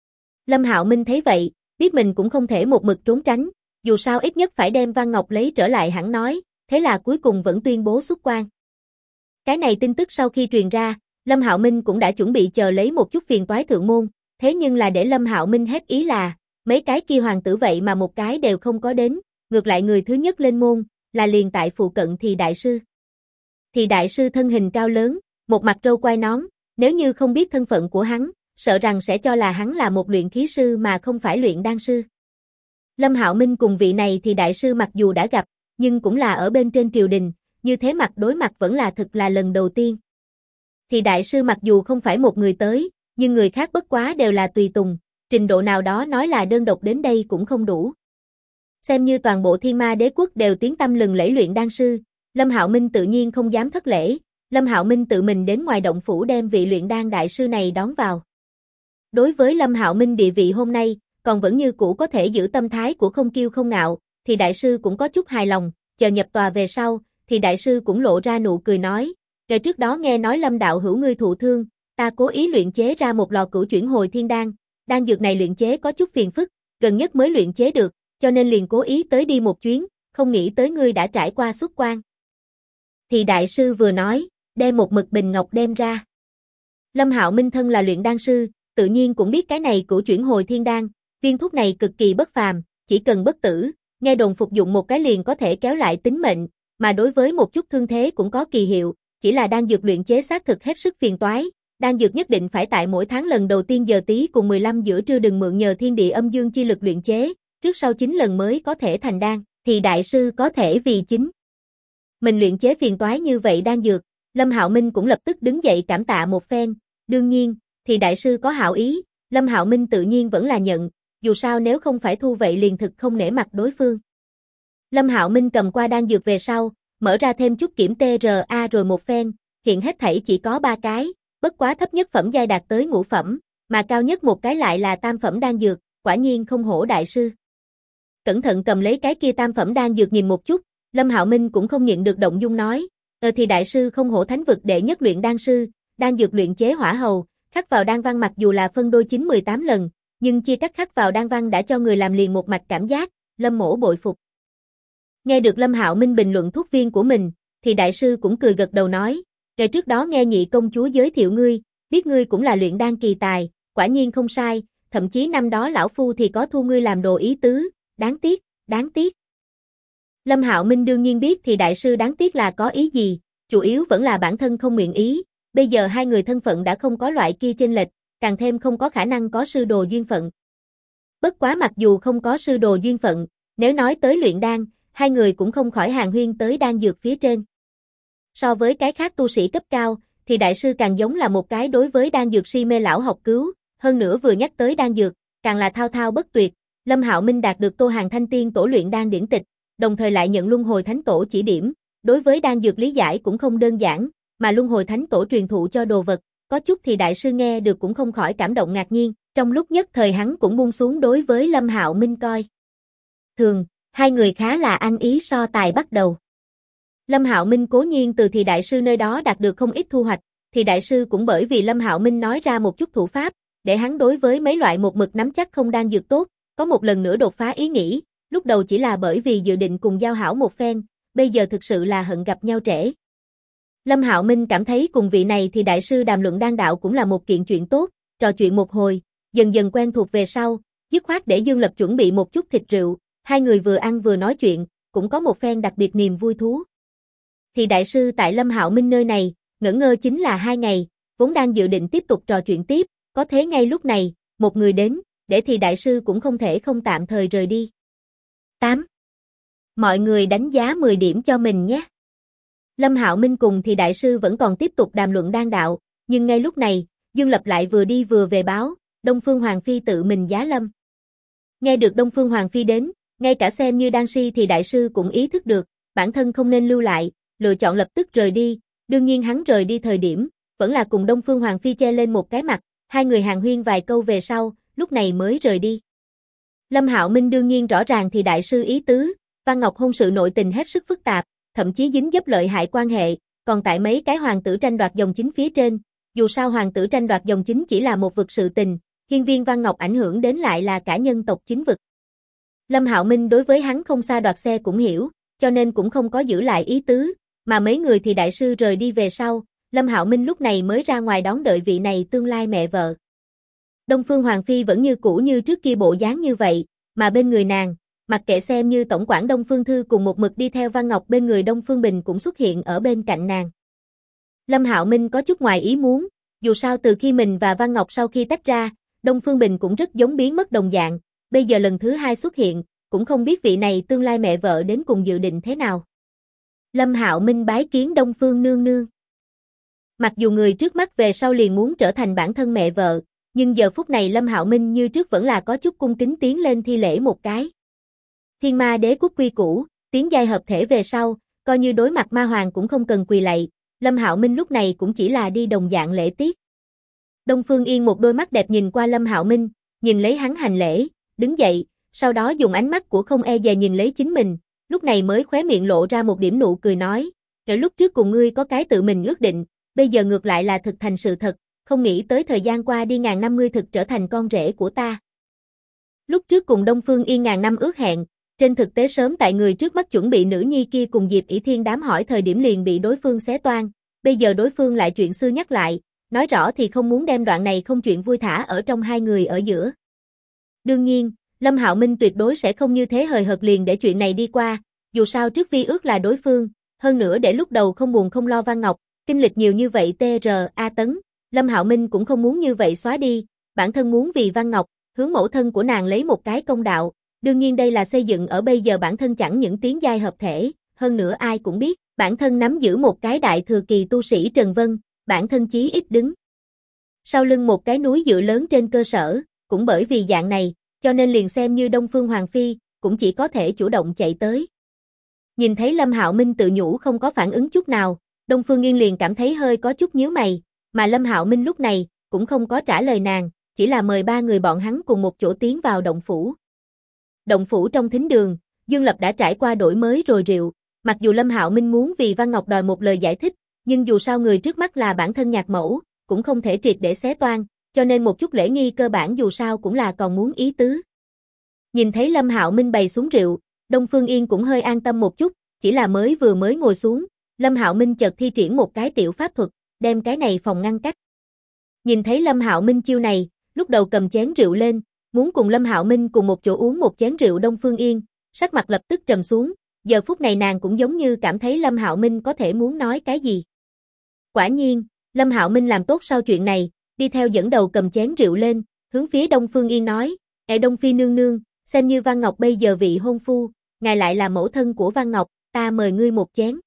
Lâm Hạo Minh thấy vậy, biết mình cũng không thể một mực trốn tránh, dù sao ít nhất phải đem Văn Ngọc lấy trở lại hẳn nói, thế là cuối cùng vẫn tuyên bố xuất quan. Cái này tin tức sau khi truyền ra, Lâm Hạo Minh cũng đã chuẩn bị chờ lấy một chút phiền toái thượng môn, thế nhưng là để Lâm Hạo Minh hết ý là, mấy cái kia hoàng tử vậy mà một cái đều không có đến, ngược lại người thứ nhất lên môn, là liền tại phụ cận Thì Đại Sư. Thì Đại Sư thân hình cao lớn, một mặt râu quai nón, nếu như không biết thân phận của hắn, sợ rằng sẽ cho là hắn là một luyện khí sư mà không phải luyện đan sư. Lâm Hạo Minh cùng vị này Thì Đại Sư mặc dù đã gặp, nhưng cũng là ở bên trên triều đình, như thế mặt đối mặt vẫn là thực là lần đầu tiên. Thì Đại Sư mặc dù không phải một người tới, nhưng người khác bất quá đều là tùy tùng, trình độ nào đó nói là đơn độc đến đây cũng không đủ. Xem như toàn bộ Thiên Ma Đế quốc đều tiếng tăm lừng lẫy luyện đan sư, Lâm Hạo Minh tự nhiên không dám thất lễ, Lâm Hạo Minh tự mình đến ngoài động phủ đem vị luyện đan đại sư này đón vào. Đối với Lâm Hạo Minh địa vị hôm nay, còn vẫn như cũ có thể giữ tâm thái của không kiêu không ngạo, thì đại sư cũng có chút hài lòng, chờ nhập tòa về sau, thì đại sư cũng lộ ra nụ cười nói, kể trước đó nghe nói Lâm đạo hữu ngươi thụ thương, ta cố ý luyện chế ra một lò cửu chuyển hồi thiên đan, đan dược này luyện chế có chút phiền phức, gần nhất mới luyện chế được, cho nên liền cố ý tới đi một chuyến, không nghĩ tới ngươi đã trải qua xuất quan. Thì đại sư vừa nói, đem một mực bình ngọc đem ra. Lâm Hạo Minh thân là luyện đan sư, tự nhiên cũng biết cái này cửu chuyển hồi thiên đan, viên thuốc này cực kỳ bất phàm, chỉ cần bất tử, nghe đồn phục dụng một cái liền có thể kéo lại tính mệnh, mà đối với một chút thương thế cũng có kỳ hiệu, chỉ là đan dược luyện chế xác thực hết sức phiền toái, đan dược nhất định phải tại mỗi tháng lần đầu tiên giờ tí cùng 15 giữa trưa đừng mượn nhờ thiên địa âm dương chi lực luyện chế, trước sau 9 lần mới có thể thành đan, thì đại sư có thể vì chính mình luyện chế phiền toái như vậy đan dược, Lâm Hạo Minh cũng lập tức đứng dậy cảm tạ một phen, đương nhiên, thì đại sư có hảo ý, Lâm Hạo Minh tự nhiên vẫn là nhận, dù sao nếu không phải thu vậy liền thực không nể mặt đối phương. Lâm Hạo Minh cầm qua đan dược về sau, mở ra thêm chút kiểm TRA rồi một phen, hiện hết thảy chỉ có 3 cái, bất quá thấp nhất phẩm giai đạt tới ngũ phẩm, mà cao nhất một cái lại là tam phẩm đan dược, quả nhiên không hổ đại sư. Cẩn thận cầm lấy cái kia tam phẩm đan dược nhìn một chút, Lâm Hạo Minh cũng không nhịn được động dung nói, thì đại sư không hổ thánh vực đệ nhất luyện đan sư, đan dược luyện chế hỏa hầu, khắc vào đan văn mặc dù là phân đôi 9-18 lần, nhưng chia cắt khắc vào đan văn đã cho người làm liền một mạch cảm giác, Lâm mỗ bội phục. Nghe được Lâm Hạo Minh bình luận thuốc viên của mình, thì đại sư cũng cười gật đầu nói, kể trước đó nghe nhị công chúa giới thiệu ngươi, biết ngươi cũng là luyện đan kỳ tài, quả nhiên không sai, thậm chí năm đó lão phu thì có thu ngươi làm đồ ý tứ, đáng tiếc, đáng tiếc. Lâm Hạo Minh đương nhiên biết thì đại sư đáng tiếc là có ý gì, chủ yếu vẫn là bản thân không nguyện ý, bây giờ hai người thân phận đã không có loại kia chênh lệch, càng thêm không có khả năng có sư đồ duyên phận. Bất quá mặc dù không có sư đồ duyên phận, nếu nói tới luyện đan, hai người cũng không khỏi hàn huyên tới đan dược phía trên. So với cái khác tu sĩ cấp cao, thì đại sư càng giống là một cái đối với đan dược si mê lão học cứu, hơn nữa vừa nhắc tới đan dược, càng là thao thao bất tuyệt. Lâm Hạo Minh đạt được Tô Hàn Thanh Tiên tổ luyện đan điển tịch, đồng thời lại nhận Luân Hồi Thánh tổ chỉ điểm, đối với đan dược lý giải cũng không đơn giản, mà Luân Hồi Thánh tổ truyền thụ cho đồ vật, có chút thì đại sư nghe được cũng không khỏi cảm động ngạc nhiên, trong lúc nhất thời hắn cũng buông xuống đối với Lâm Hạo Minh coi thường, hai người khá là ăn ý so tài bắt đầu. Lâm Hạo Minh cố nhiên từ thì đại sư nơi đó đạt được không ít thu hoạch, thì đại sư cũng bởi vì Lâm Hạo Minh nói ra một chút thủ pháp, để hắn đối với mấy loại một mực nắm chắc không đan dược tốt, có một lần nữa đột phá ý nghĩ, lúc đầu chỉ là bởi vì dự định cùng giao hảo một phen, bây giờ thực sự là hận gặp nhau trễ. Lâm Hạo Minh cảm thấy cùng vị này thì đại sư đàm luận đan đạo cũng là một kiện chuyện tốt, trò chuyện một hồi, dần dần quen thuộc về sau, dứt khoát để Dương Lập chuẩn bị một chút thịt rượu, hai người vừa ăn vừa nói chuyện, cũng có một phen đặc biệt niềm vui thú. Thì đại sư tại Lâm Hạo Minh nơi này, ngẩn ngơ chính là 2 ngày, vốn đang dự định tiếp tục trò chuyện tiếp, có thế ngay lúc này, một người đến, để thì đại sư cũng không thể không tạm thời rời đi. 8. Mọi người đánh giá 10 điểm cho mình nhé. Lâm Hạo Minh cùng thì đại sư vẫn còn tiếp tục đàm luận đan đạo, nhưng ngay lúc này, Dương Lập lại vừa đi vừa về báo, Đông Phương Hoàng Phi tự mình giá lâm. Nghe được Đông Phương Hoàng Phi đến, ngay cả xem như đan si thì đại sư cũng ý thức được, bản thân không nên lưu lại, lựa chọn lập tức rời đi, đương nhiên hắn rời đi thời điểm, vẫn là cùng Đông Phương Hoàng Phi che lên một cái mặt, hai người hàn huyên vài câu về sau, lúc này mới rời đi. Lâm Hạo Minh đương nhiên rõ ràng thì đại sư ý tứ, Văn Ngọc hôn sự nội tình hết sức phức tạp, thậm chí dính dấp lợi hại quan hệ, còn tại mấy cái hoàng tử tranh đoạt dòng chính phía trên, dù sao hoàng tử tranh đoạt dòng chính chỉ là một vực sự tình, hiên viên Văn Ngọc ảnh hưởng đến lại là cả nhân tộc chính vực. Lâm Hạo Minh đối với hắn không xa đoạt xe cũng hiểu, cho nên cũng không có giữ lại ý tứ, mà mấy người thì đại sư rời đi về sau, Lâm Hạo Minh lúc này mới ra ngoài đón đợi vị này tương lai mẹ vợ. Đông Phương Hoàng Phi vẫn như cũ như trước kia bộ dáng như vậy, mà bên người nàng, mặc kệ xem như tổng quản Đông Phương Thư cùng một mực đi theo Văn Ngọc bên người Đông Phương Bình cũng xuất hiện ở bên cạnh nàng. Lâm Hạo Minh có chút ngoài ý muốn, dù sao từ khi mình và Văn Ngọc sau khi tách ra, Đông Phương Bình cũng rất giống biến mất đồng dạng, bây giờ lần thứ 2 xuất hiện, cũng không biết vị này tương lai mẹ vợ đến cùng dự định thế nào. Lâm Hạo Minh bái kiến Đông Phương nương nương. Mặc dù người trước mắt về sau liền muốn trở thành bản thân mẹ vợ, nhưng giờ phút này Lâm Hạo Minh như trước vẫn là có chút cung kính tiến lên thi lễ một cái. Thiên Ma Đế quốc quy củ, tiến giai hợp thể về sau, coi như đối mặt ma hoàng cũng không cần quỳ lạy, Lâm Hạo Minh lúc này cũng chỉ là đi đồng dạng lễ tiết. Đông Phương Yên một đôi mắt đẹp nhìn qua Lâm Hạo Minh, nhìn lấy hắn hành lễ, đứng dậy, sau đó dùng ánh mắt của không e dè nhìn lấy chính mình, lúc này mới khóe miệng lộ ra một điểm nụ cười nói, ở lúc trước cùng ngươi có cái tự mình ước định, bây giờ ngược lại là thực thành sự thật, không nghĩ tới thời gian qua đi ngàn năm ngươi thực trở thành con rể của ta. Lúc trước cùng Đông Phương Yên ngàn năm ước hẹn, trên thực tế sớm tại người trước mắt chuẩn bị nữ nhi kia cùng Diệp ỷ Thiên đám hỏi thời điểm liền bị đối phương xé toan, bây giờ đối phương lại chuyện xưa nhắc lại, nói rõ thì không muốn đem đoạn này không chuyện vui thả ở trong hai người ở giữa. Đương nhiên, Lâm Hạo Minh tuyệt đối sẽ không như thế hời hợt liền để chuyện này đi qua, dù sao trước vi ước là đối phương, hơn nữa để lúc đầu không buồn không lo Văn Ngọc, kinh lịch nhiều như vậy TRA tấn, Lâm Hạo Minh cũng không muốn như vậy xóa đi, bản thân muốn vì Văn Ngọc, hướng mẫu thân của nàng lấy một cái công đạo, đương nhiên đây là xây dựng ở bây giờ bản thân chẳng những tiến giai hợp thể, hơn nữa ai cũng biết, bản thân nắm giữ một cái đại thừa kỳ tu sĩ Trần Vân, bản thân chí ít đứng sau lưng một cái núi dựa lớn trên cơ sở, cũng bởi vì dạng này, cho nên liền xem như Đông Phương Hoàng Phi, cũng chỉ có thể chủ động chạy tới. Nhìn thấy Lâm Hạo Minh tự nhủ không có phản ứng chút nào, Đông Phương Yên liền cảm thấy hơi có chút nhíu mày, mà Lâm Hạo Minh lúc này cũng không có trả lời nàng, chỉ là mời ba người bọn hắn cùng một chỗ tiến vào động phủ. Động phủ trong thính đường, Dương Lập đã trải qua đổi mới rồi rượu, mặc dù Lâm Hạo Minh muốn vì Văn Ngọc đòi một lời giải thích, nhưng dù sao người trước mắt là bản thân nhạc mẫu, cũng không thể triệt để xé toan, cho nên một chút lễ nghi cơ bản dù sao cũng là còn muốn ý tứ. Nhìn thấy Lâm Hạo Minh bày xuống rượu, Đông Phương Yên cũng hơi an tâm một chút, chỉ là vừa mới ngồi xuống, Lâm Hạo Minh chợt thi triển một cái tiểu pháp thuật, đem cái này phòng ngăn cách. Nhìn thấy Lâm Hạo Minh chiêu này, lúc đầu cầm chén rượu lên, muốn cùng Lâm Hạo Minh cùng một chỗ uống một chén rượu, Đông Phương Yên, sắc mặt lập tức trầm xuống, giờ phút này nàng cũng giống như cảm thấy Lâm Hạo Minh có thể muốn nói cái gì. Quả nhiên, Lâm Hạo Minh làm tốt sau chuyện này, đi theo dẫn đầu cầm chén rượu lên, hướng phía Đông Phương Yên nói, Đông Phi nương nương, xem như Văn Ngọc bây giờ vị hôn phu, ngài lại là mẫu thân của Văn Ngọc, ta mời ngươi một chén.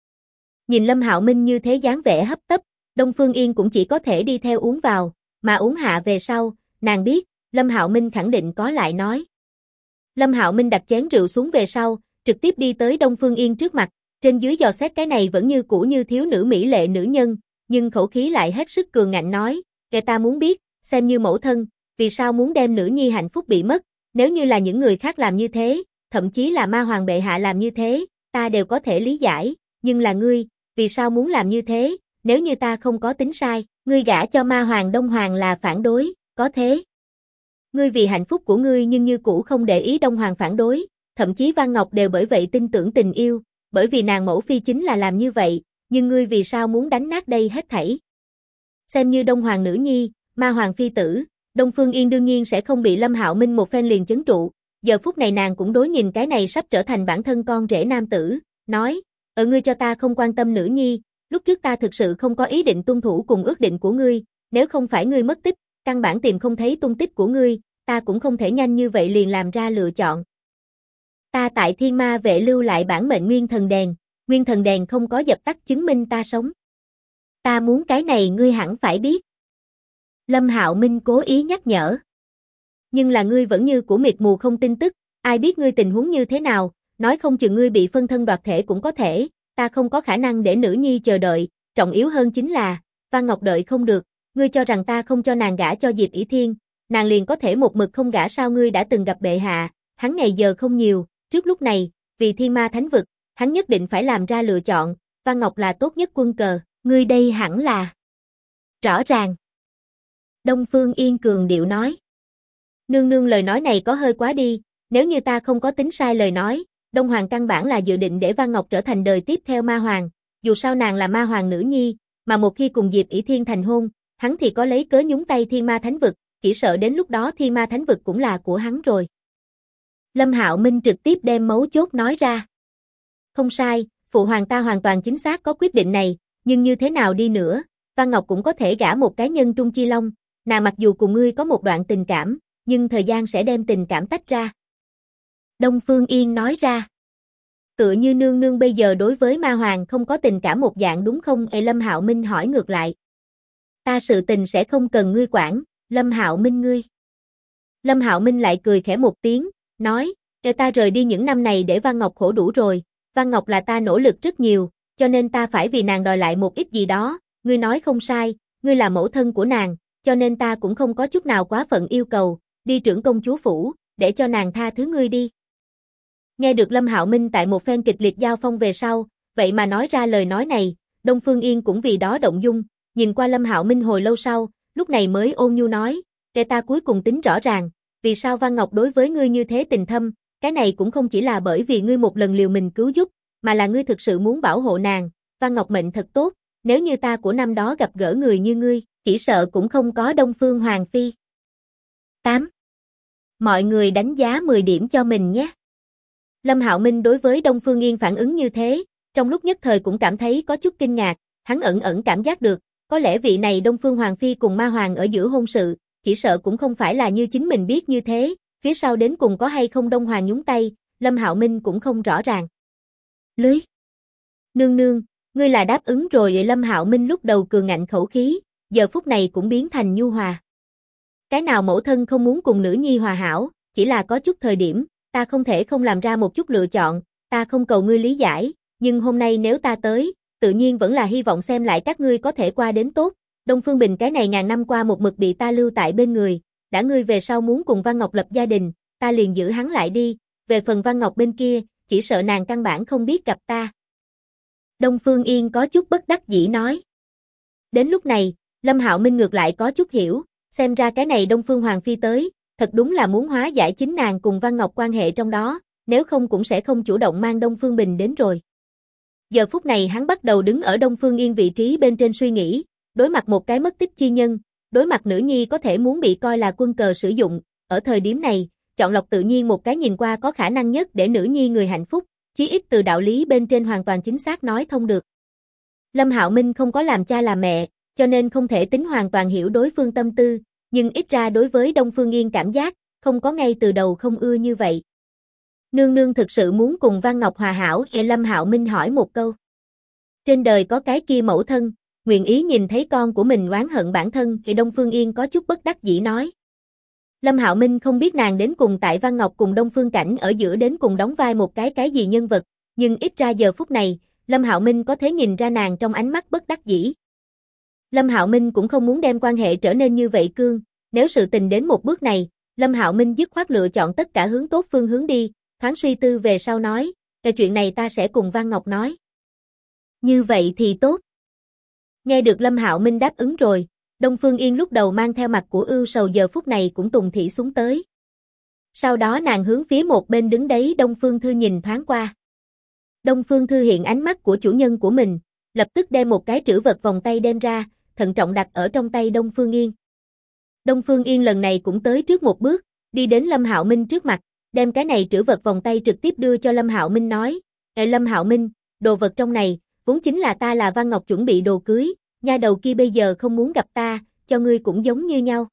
Nhìn Lâm Hạo Minh như thế dáng vẻ hấp tấp, Đông Phương Yên cũng chỉ có thể đi theo uống vào, mà uống hạ về sau, nàng biết, Lâm Hạo Minh khẳng định có lại nói. Lâm Hạo Minh đặt chén rượu xuống về sau, trực tiếp đi tới Đông Phương Yên trước mặt, trên dưới dò xét cái này vẫn như cũ như thiếu nữ mỹ lệ nữ nhân, nhưng khẩu khí lại hết sức cường ngạnh nói, kẻ ta muốn biết, xem như mẫu thân, vì sao muốn đem nữ nhi hạnh phúc bị mất, nếu như là những người khác làm như thế, thậm chí là ma hoàng bệ hạ làm như thế, ta đều có thể lý giải, nhưng là ngươi, vì sao muốn làm như thế, nếu như ta không có tính sai, ngươi gả cho ma hoàng Đông Hoàng là phản đối, có thế. Ngươi vì hạnh phúc của ngươi nhưng như cũ không để ý Đông Hoàng phản đối, thậm chí Văn Ngọc đều bởi vậy tin tưởng tình yêu, bởi vì nàng mẫu phi chính là làm như vậy, nhưng ngươi vì sao muốn đánh nát đây hết thảy? Xem như Đông Hoàng nữ nhi, ma hoàng phi tử, Đông Phương Yên đương nhiên sẽ không bị Lâm Hạo Minh một phen liền chấn trụ, giờ phút này nàng cũng đối nhìn cái này sắp trở thành bản thân con rể nam tử, nói, ngươi cho ta không quan tâm nữ nhi, lúc trước ta thực sự không có ý định tuân thủ cùng ước định của ngươi, nếu không phải ngươi mất tích, căn bản tìm không thấy tung tích của ngươi, ta cũng không thể nhanh như vậy liền làm ra lựa chọn. Ta tại Thiên Ma vệ lưu lại bản mệnh nguyên thần đèn không có dập tắt chứng minh ta sống. Ta muốn cái này ngươi hẳn phải biết. Lâm Hạo Minh cố ý nhắc nhở. Nhưng là ngươi vẫn như của miệt mù không tin tức, ai biết ngươi tình huống như thế nào, nói không chừng ngươi bị phân thân đoạt thể cũng có thể, ta không có khả năng để nữ nhi chờ đợi, trọng yếu hơn chính là, Văn Ngọc đợi không được, ngươi cho rằng ta không cho nàng gả cho Diệp ỷ Thiên, nàng liền có thể một mực không gả sao? Ngươi đã từng gặp bệ hạ, hắn ngày giờ không nhiều, trước lúc này, vì Thiên Ma Thánh Vực, hắn nhất định phải làm ra lựa chọn, Văn Ngọc là tốt nhất quân cờ, ngươi đây hẳn là rõ ràng. Đông Phương Yên cường điệu nói. Nương nương lời nói này có hơi quá đi, nếu như ta không có tính sai lời nói, Đông Hoàng căn bản là dự định để Văn Ngọc trở thành đời tiếp theo ma hoàng, dù sao nàng là ma hoàng nữ nhi, mà một khi cùng Diệp ỷ Thiên thành hôn, hắn thì có lấy cớ nhúng tay Thiên Ma Thánh Vực, chỉ sợ đến lúc đó Thiên Ma Thánh Vực cũng là của hắn rồi. Lâm Hạo Minh trực tiếp đem mấu chốt nói ra. Không sai, phụ hoàng ta hoàn toàn chính xác có quyết định này, nhưng như thế nào đi nữa, Văn Ngọc cũng có thể gả một cái nhân trung chi long, nàng mặc dù cùng ngươi có một đoạn tình cảm, nhưng thời gian sẽ đem tình cảm tách ra. Đông Phương Yên nói ra. Tựa như nương nương bây giờ đối với ma hoàng không có tình cảm một dạng đúng không? Lâm Hạo Minh hỏi ngược lại. Ta sự tình sẽ không cần ngươi quản, Lâm Hạo Minh ngươi. Lâm Hạo Minh lại cười khẽ một tiếng, nói, ta rời đi những năm này để Văn Ngọc khổ đủ rồi, Văn Ngọc là ta nỗ lực rất nhiều, cho nên ta phải vì nàng đòi lại một ít gì đó, ngươi nói không sai, ngươi là mẫu thân của nàng, cho nên ta cũng không có chút nào quá phận yêu cầu, đi trưởng công chúa phủ, để cho nàng tha thứ ngươi đi. Nghe được Lâm Hạo Minh tại một phen kịch liệt giao phong về sau, vậy mà nói ra lời nói này, Đông Phương Yên cũng vì đó động dung, nhìn qua Lâm Hạo Minh hồi lâu sau, lúc này mới ôn nhu nói, để ta cuối cùng tính rõ ràng, vì sao Văn Ngọc đối với ngươi như thế tình thâm, cái này cũng không chỉ là bởi vì ngươi một lần liều mình cứu giúp, mà là ngươi thực sự muốn bảo hộ nàng, Văn Ngọc mệnh thật tốt, nếu như ta của năm đó gặp gỡ người như ngươi, chỉ sợ cũng không có Đông Phương Hoàng Phi. 8. Mọi người đánh giá 10 điểm cho mình nhé. Lâm Hạo Minh đối với Đông Phương Yên phản ứng như thế, trong lúc nhất thời cũng cảm thấy có chút kinh ngạc, hắn ẩn cảm giác được, có lẽ vị này Đông Phương Hoàng Phi cùng Ma Hoàng ở giữa hôn sự, chỉ sợ cũng không phải là như chính mình biết như thế, phía sau đến cùng có hay không Đông Hoàng nhúng tay, Lâm Hạo Minh cũng không rõ ràng. Lưới. Nương nương, ngươi là đáp ứng rồi. Lâm Hạo Minh lúc đầu cường ngạnh khẩu khí, giờ phút này cũng biến thành nhu hòa. Cái nào mẫu thân không muốn cùng nữ nhi hòa hảo, chỉ là có chút thời điểm, ta không thể không làm ra một chút lựa chọn, ta không cầu ngươi lý giải, nhưng hôm nay nếu ta tới, tự nhiên vẫn là hy vọng xem lại các ngươi có thể qua đến tốt. Đông Phương Bình cái này ngàn năm qua một mực bị ta lưu tại bên người, đã ngươi về sau muốn cùng Văn Ngọc lập gia đình, ta liền giữ hắn lại đi, về phần Văn Ngọc bên kia, chỉ sợ nàng căn bản không biết gặp ta. Đông Phương Yên có chút bất đắc dĩ nói. Đến lúc này, Lâm Hạo Minh ngược lại có chút hiểu, xem ra cái này Đông Phương Hoàng Phi tới, thật đúng là muốn hóa giải chính nàng cùng Văn Ngọc quan hệ trong đó, nếu không cũng sẽ không chủ động mang Đông Phương Bình đến rồi. Giờ phút này hắn bắt đầu đứng ở Đông Phương Yên vị trí bên trên suy nghĩ, đối mặt một cái mất tích chi nhân, đối mặt nữ nhi có thể muốn bị coi là quân cờ sử dụng, ở thời điểm này, chọn lọc tự nhiên một cái nhìn qua có khả năng nhất để nữ nhi người hạnh phúc, chí ít từ đạo lý bên trên hoàn toàn chính xác nói thông được. Lâm Hạo Minh không có làm cha làm mẹ, cho nên không thể tính hoàn toàn hiểu đối phương tâm tư, nhưng ít ra đối với Đông Phương Yên cảm giác, không có ngay từ đầu không ưa như vậy. Nương nương thực sự muốn cùng Văn Ngọc hòa hảo? Lâm Hạo Minh hỏi một câu. Trên đời có cái kia mẫu thân, nguyện ý nhìn thấy con của mình oán hận bản thân? Đông Phương Yên có chút bất đắc dĩ nói. Lâm Hạo Minh không biết nàng đến cùng tại Văn Ngọc cùng Đông Phương Cảnh ở giữa đến cùng đóng vai một cái gì nhân vật, nhưng ít ra giờ phút này, Lâm Hạo Minh có thể nhìn ra nàng trong ánh mắt bất đắc dĩ. Lâm Hạo Minh cũng không muốn đem quan hệ trở nên như vậy cương, nếu sự tình đến một bước này, Lâm Hạo Minh dứt khoát lựa chọn tất cả hướng tốt phương hướng đi, thoáng suy tư về sau nói, chuyện này ta sẽ cùng Văn Ngọc nói. Như vậy thì tốt. Nghe được Lâm Hạo Minh đáp ứng rồi, Đông Phương Yên lúc đầu mang theo mặt của ưu sầu giờ phút này cũng tùng thỉ xuống tới. Sau đó nàng hướng phía một bên đứng đấy Đông Phương Thư nhìn thoáng qua. Đông Phương Thư hiện ánh mắt của chủ nhân của mình, lập tức đem một cái trữ vật vòng tay đem ra, thận trọng đặt ở trong tay Đông Phương Yên. Đông Phương Yên lần này cũng tới trước một bước, đi đến Lâm Hạo Minh trước mặt, đem cái này trữ vật vòng tay trực tiếp đưa cho Lâm Hạo Minh nói, Lâm Hạo Minh, đồ vật trong này, vốn chính là ta là Văn Ngọc chuẩn bị đồ cưới, nha đầu kia bây giờ không muốn gặp ta, cho ngươi cũng giống như nhau.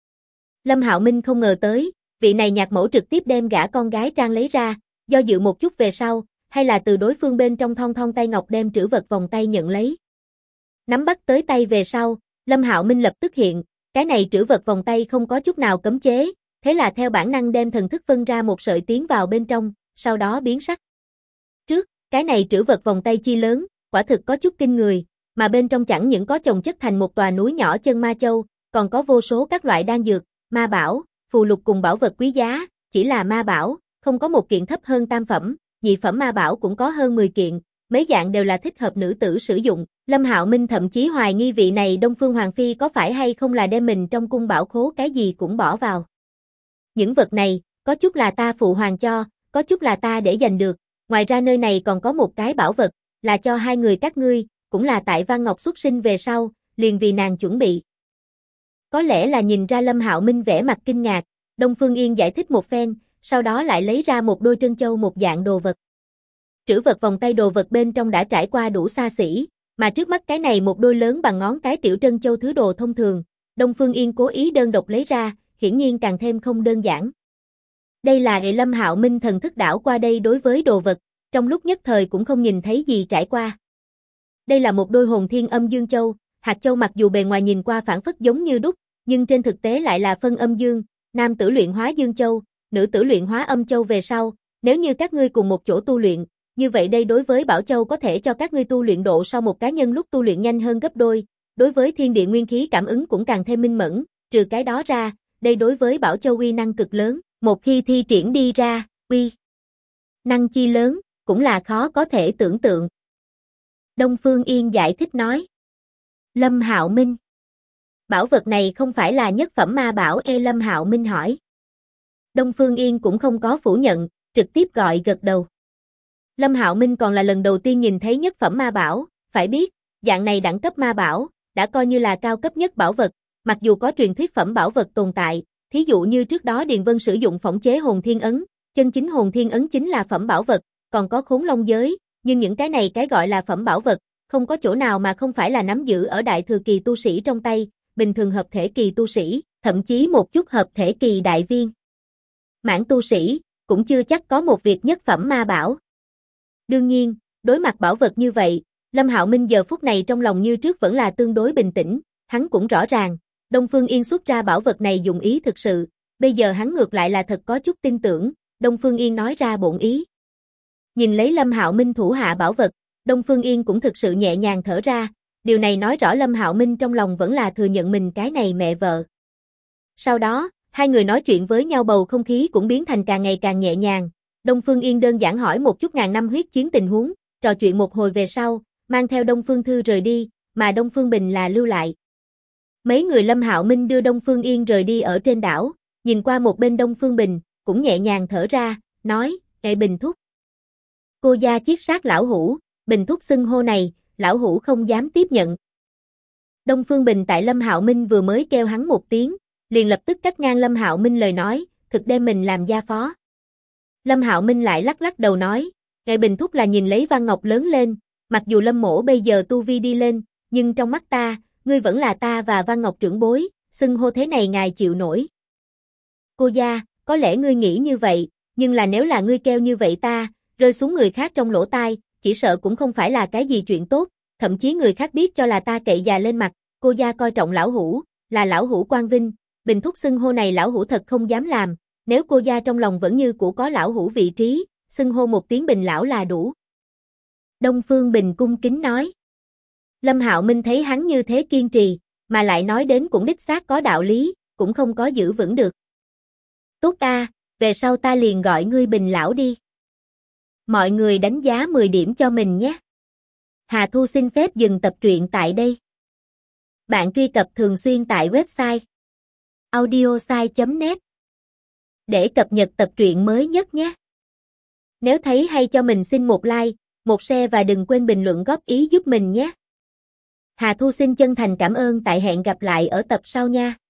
Lâm Hạo Minh không ngờ tới, vị này nhạc mẫu trực tiếp đem gả con gái trang lấy ra, do dự một chút về sau, hay là từ đối phương bên trong thon thon tay ngọc đem trữ vật vòng tay nhận lấy. Nắm bắt tới tay về sau, Lâm Hạo Minh lập tức hiện, cái này trữ vật vòng tay không có chút nào cấm chế, thế là theo bản năng đem thần thức phân ra một sợi tiến vào bên trong, sau đó biến sắc. Trước, cái này trữ vật vòng tay chi lớn, quả thực có chút kinh người, mà bên trong chẳng những có chồng chất thành một tòa núi nhỏ chân ma châu, còn có vô số các loại đan dược, ma bảo, phù lục cùng bảo vật quý giá, chỉ là ma bảo, không có một kiện thấp hơn tam phẩm, nhị phẩm ma bảo cũng có hơn 10 kiện, mấy dạng đều là thích hợp nữ tử sử dụng. Lâm Hạo Minh thậm chí hoài nghi vị này Đông Phương Hoàng Phi có phải hay không là đem mình trong cung bảo khố cái gì cũng bỏ vào. Những vật này, có chút là ta phụ hoàng cho, có chút là ta để dành được, ngoài ra nơi này còn có một cái bảo vật, là cho hai người các ngươi, cũng là tại Văn Ngọc xuất sinh về sau, liền vì nàng chuẩn bị. Có lẽ là nhìn ra Lâm Hạo Minh vẻ mặt kinh ngạc, Đông Phương Yên giải thích một phen, sau đó lại lấy ra một đôi trân châu một dạng đồ vật. Trữ vật vòng tay đồ vật bên trong đã trải qua đủ xa xỉ, mà trước mắt cái này một đôi lớn bằng ngón cái tiểu trân châu thứ đồ thông thường, Đông Phương Yên cố ý đơn độc lấy ra, hiển nhiên càng thêm không đơn giản. Đây là Lâm Hạo Minh thần thức đảo qua đây đối với đồ vật, trong lúc nhất thời cũng không nhìn thấy gì trải qua. Đây là một đôi hồn thiên âm dương châu, hạt châu mặc dù bề ngoài nhìn qua phản phất giống như đúc, nhưng trên thực tế lại là phân âm dương, nam tử luyện hóa dương châu, nữ tử luyện hóa âm châu về sau, nếu như các ngươi cùng một chỗ tu luyện, như vậy đây đối với Bảo Châu có thể cho các ngươi tu luyện độ sau một cá nhân lúc tu luyện nhanh hơn gấp đôi, đối với thiên địa nguyên khí cảm ứng cũng càng thêm minh mẫn, trừ cái đó ra, đây đối với Bảo Châu uy năng cực lớn, một khi thi triển đi ra, uy năng chi lớn, cũng là khó có thể tưởng tượng. Đông Phương Yên giải thích nói. Lâm Hạo Minh. Bảo vật này không phải là nhất phẩm ma bảo Lâm Hạo Minh hỏi. Đông Phương Yên cũng không có phủ nhận, trực tiếp gọi gật đầu. Lâm Hạo Minh còn là lần đầu tiên nhìn thấy nhất phẩm ma bảo, phải biết, dạng này đẳng cấp ma bảo, đã coi như là cao cấp nhất bảo vật, mặc dù có truyền thuyết phẩm bảo vật tồn tại, thí dụ như trước đó Điền Vân sử dụng phỏng chế hồn thiên ấn, chân chính hồn thiên ấn chính là phẩm bảo vật, còn có khốn long giới, nhưng những cái này cái gọi là phẩm bảo vật, không có chỗ nào mà không phải là nắm giữ ở đại thừa kỳ tu sĩ trong tay, bình thường hợp thể kỳ tu sĩ, thậm chí một chút hợp thể kỳ đại viên mãn tu sĩ, cũng chưa chắc có một việc nhất phẩm ma bảo. Đương nhiên, đối mặt bảo vật như vậy, Lâm Hạo Minh giờ phút này trong lòng như trước vẫn là tương đối bình tĩnh, hắn cũng rõ ràng, Đông Phương Yên xuất ra bảo vật này dùng ý thực sự, bây giờ hắn ngược lại là thật có chút tin tưởng, Đông Phương Yên nói ra bổn ý. Nhìn lấy Lâm Hạo Minh thủ hạ bảo vật, Đông Phương Yên cũng thực sự nhẹ nhàng thở ra, điều này nói rõ Lâm Hạo Minh trong lòng vẫn là thừa nhận mình cái này mẹ vợ. Sau đó, hai người nói chuyện với nhau bầu không khí cũng biến thành càng ngày càng nhẹ nhàng, Đông Phương Yên đơn giản hỏi một chút ngàn năm huyết chiến tình huống, trò chuyện một hồi về sau, mang theo Đông Phương Thư rời đi, mà Đông Phương Bình là lưu lại. Mấy người Lâm Hạo Minh đưa Đông Phương Yên rời đi ở trên đảo, nhìn qua một bên Đông Phương Bình, cũng nhẹ nhàng thở ra, nói, Ê Bình Thúc. Cô gia chiết sát lão hủ, Bình Thúc xưng hô này, lão hủ không dám tiếp nhận. Đông Phương Bình tại Lâm Hạo Minh vừa mới kêu hắn một tiếng, liền lập tức cắt ngang Lâm Hạo Minh lời nói, thực đem mình làm gia phó. Lâm Hạo Minh lại lắc lắc đầu nói, Ngài Bình Thúc là nhìn lấy Văn Ngọc lớn lên, mặc dù Lâm mỗ bây giờ tu vi đi lên, nhưng trong mắt ta, ngươi vẫn là ta và Văn Ngọc trưởng bối, xưng hô thế này ngài chịu nổi. Cô gia, có lẽ ngươi nghĩ như vậy, nhưng là nếu là ngươi kêu như vậy ta, rơi xuống người khác trong lỗ tai, chỉ sợ cũng không phải là cái gì chuyện tốt, thậm chí người khác biết cho là ta cậy già lên mặt, cô gia coi trọng lão hủ, là lão hủ quang vinh, Bình Thúc xưng hô này lão hủ thật không dám làm, nếu cô gia trong lòng vẫn như cũ có lão hủ vị trí, xưng hô một tiếng Bình lão là đủ. Đông Phương Bình cung kính nói. Lâm Hạo Minh thấy hắn như thế kiên trì, mà lại nói đến cũng đích xác có đạo lý, cũng không có giữ vững được. Tốt ta, về sau ta liền gọi ngươi Bình lão đi. Mọi người đánh giá 10 điểm cho mình nhé. Hà Thu xin phép dừng tập truyện tại đây. Bạn truy cập thường xuyên tại website audiosai.net để cập nhật tập truyện mới nhất nhé. Nếu thấy hay cho mình xin một like, một share và đừng quên bình luận góp ý giúp mình nhé. Hà Thu xin chân thành cảm ơn, tại hẹn gặp lại ở tập sau nha.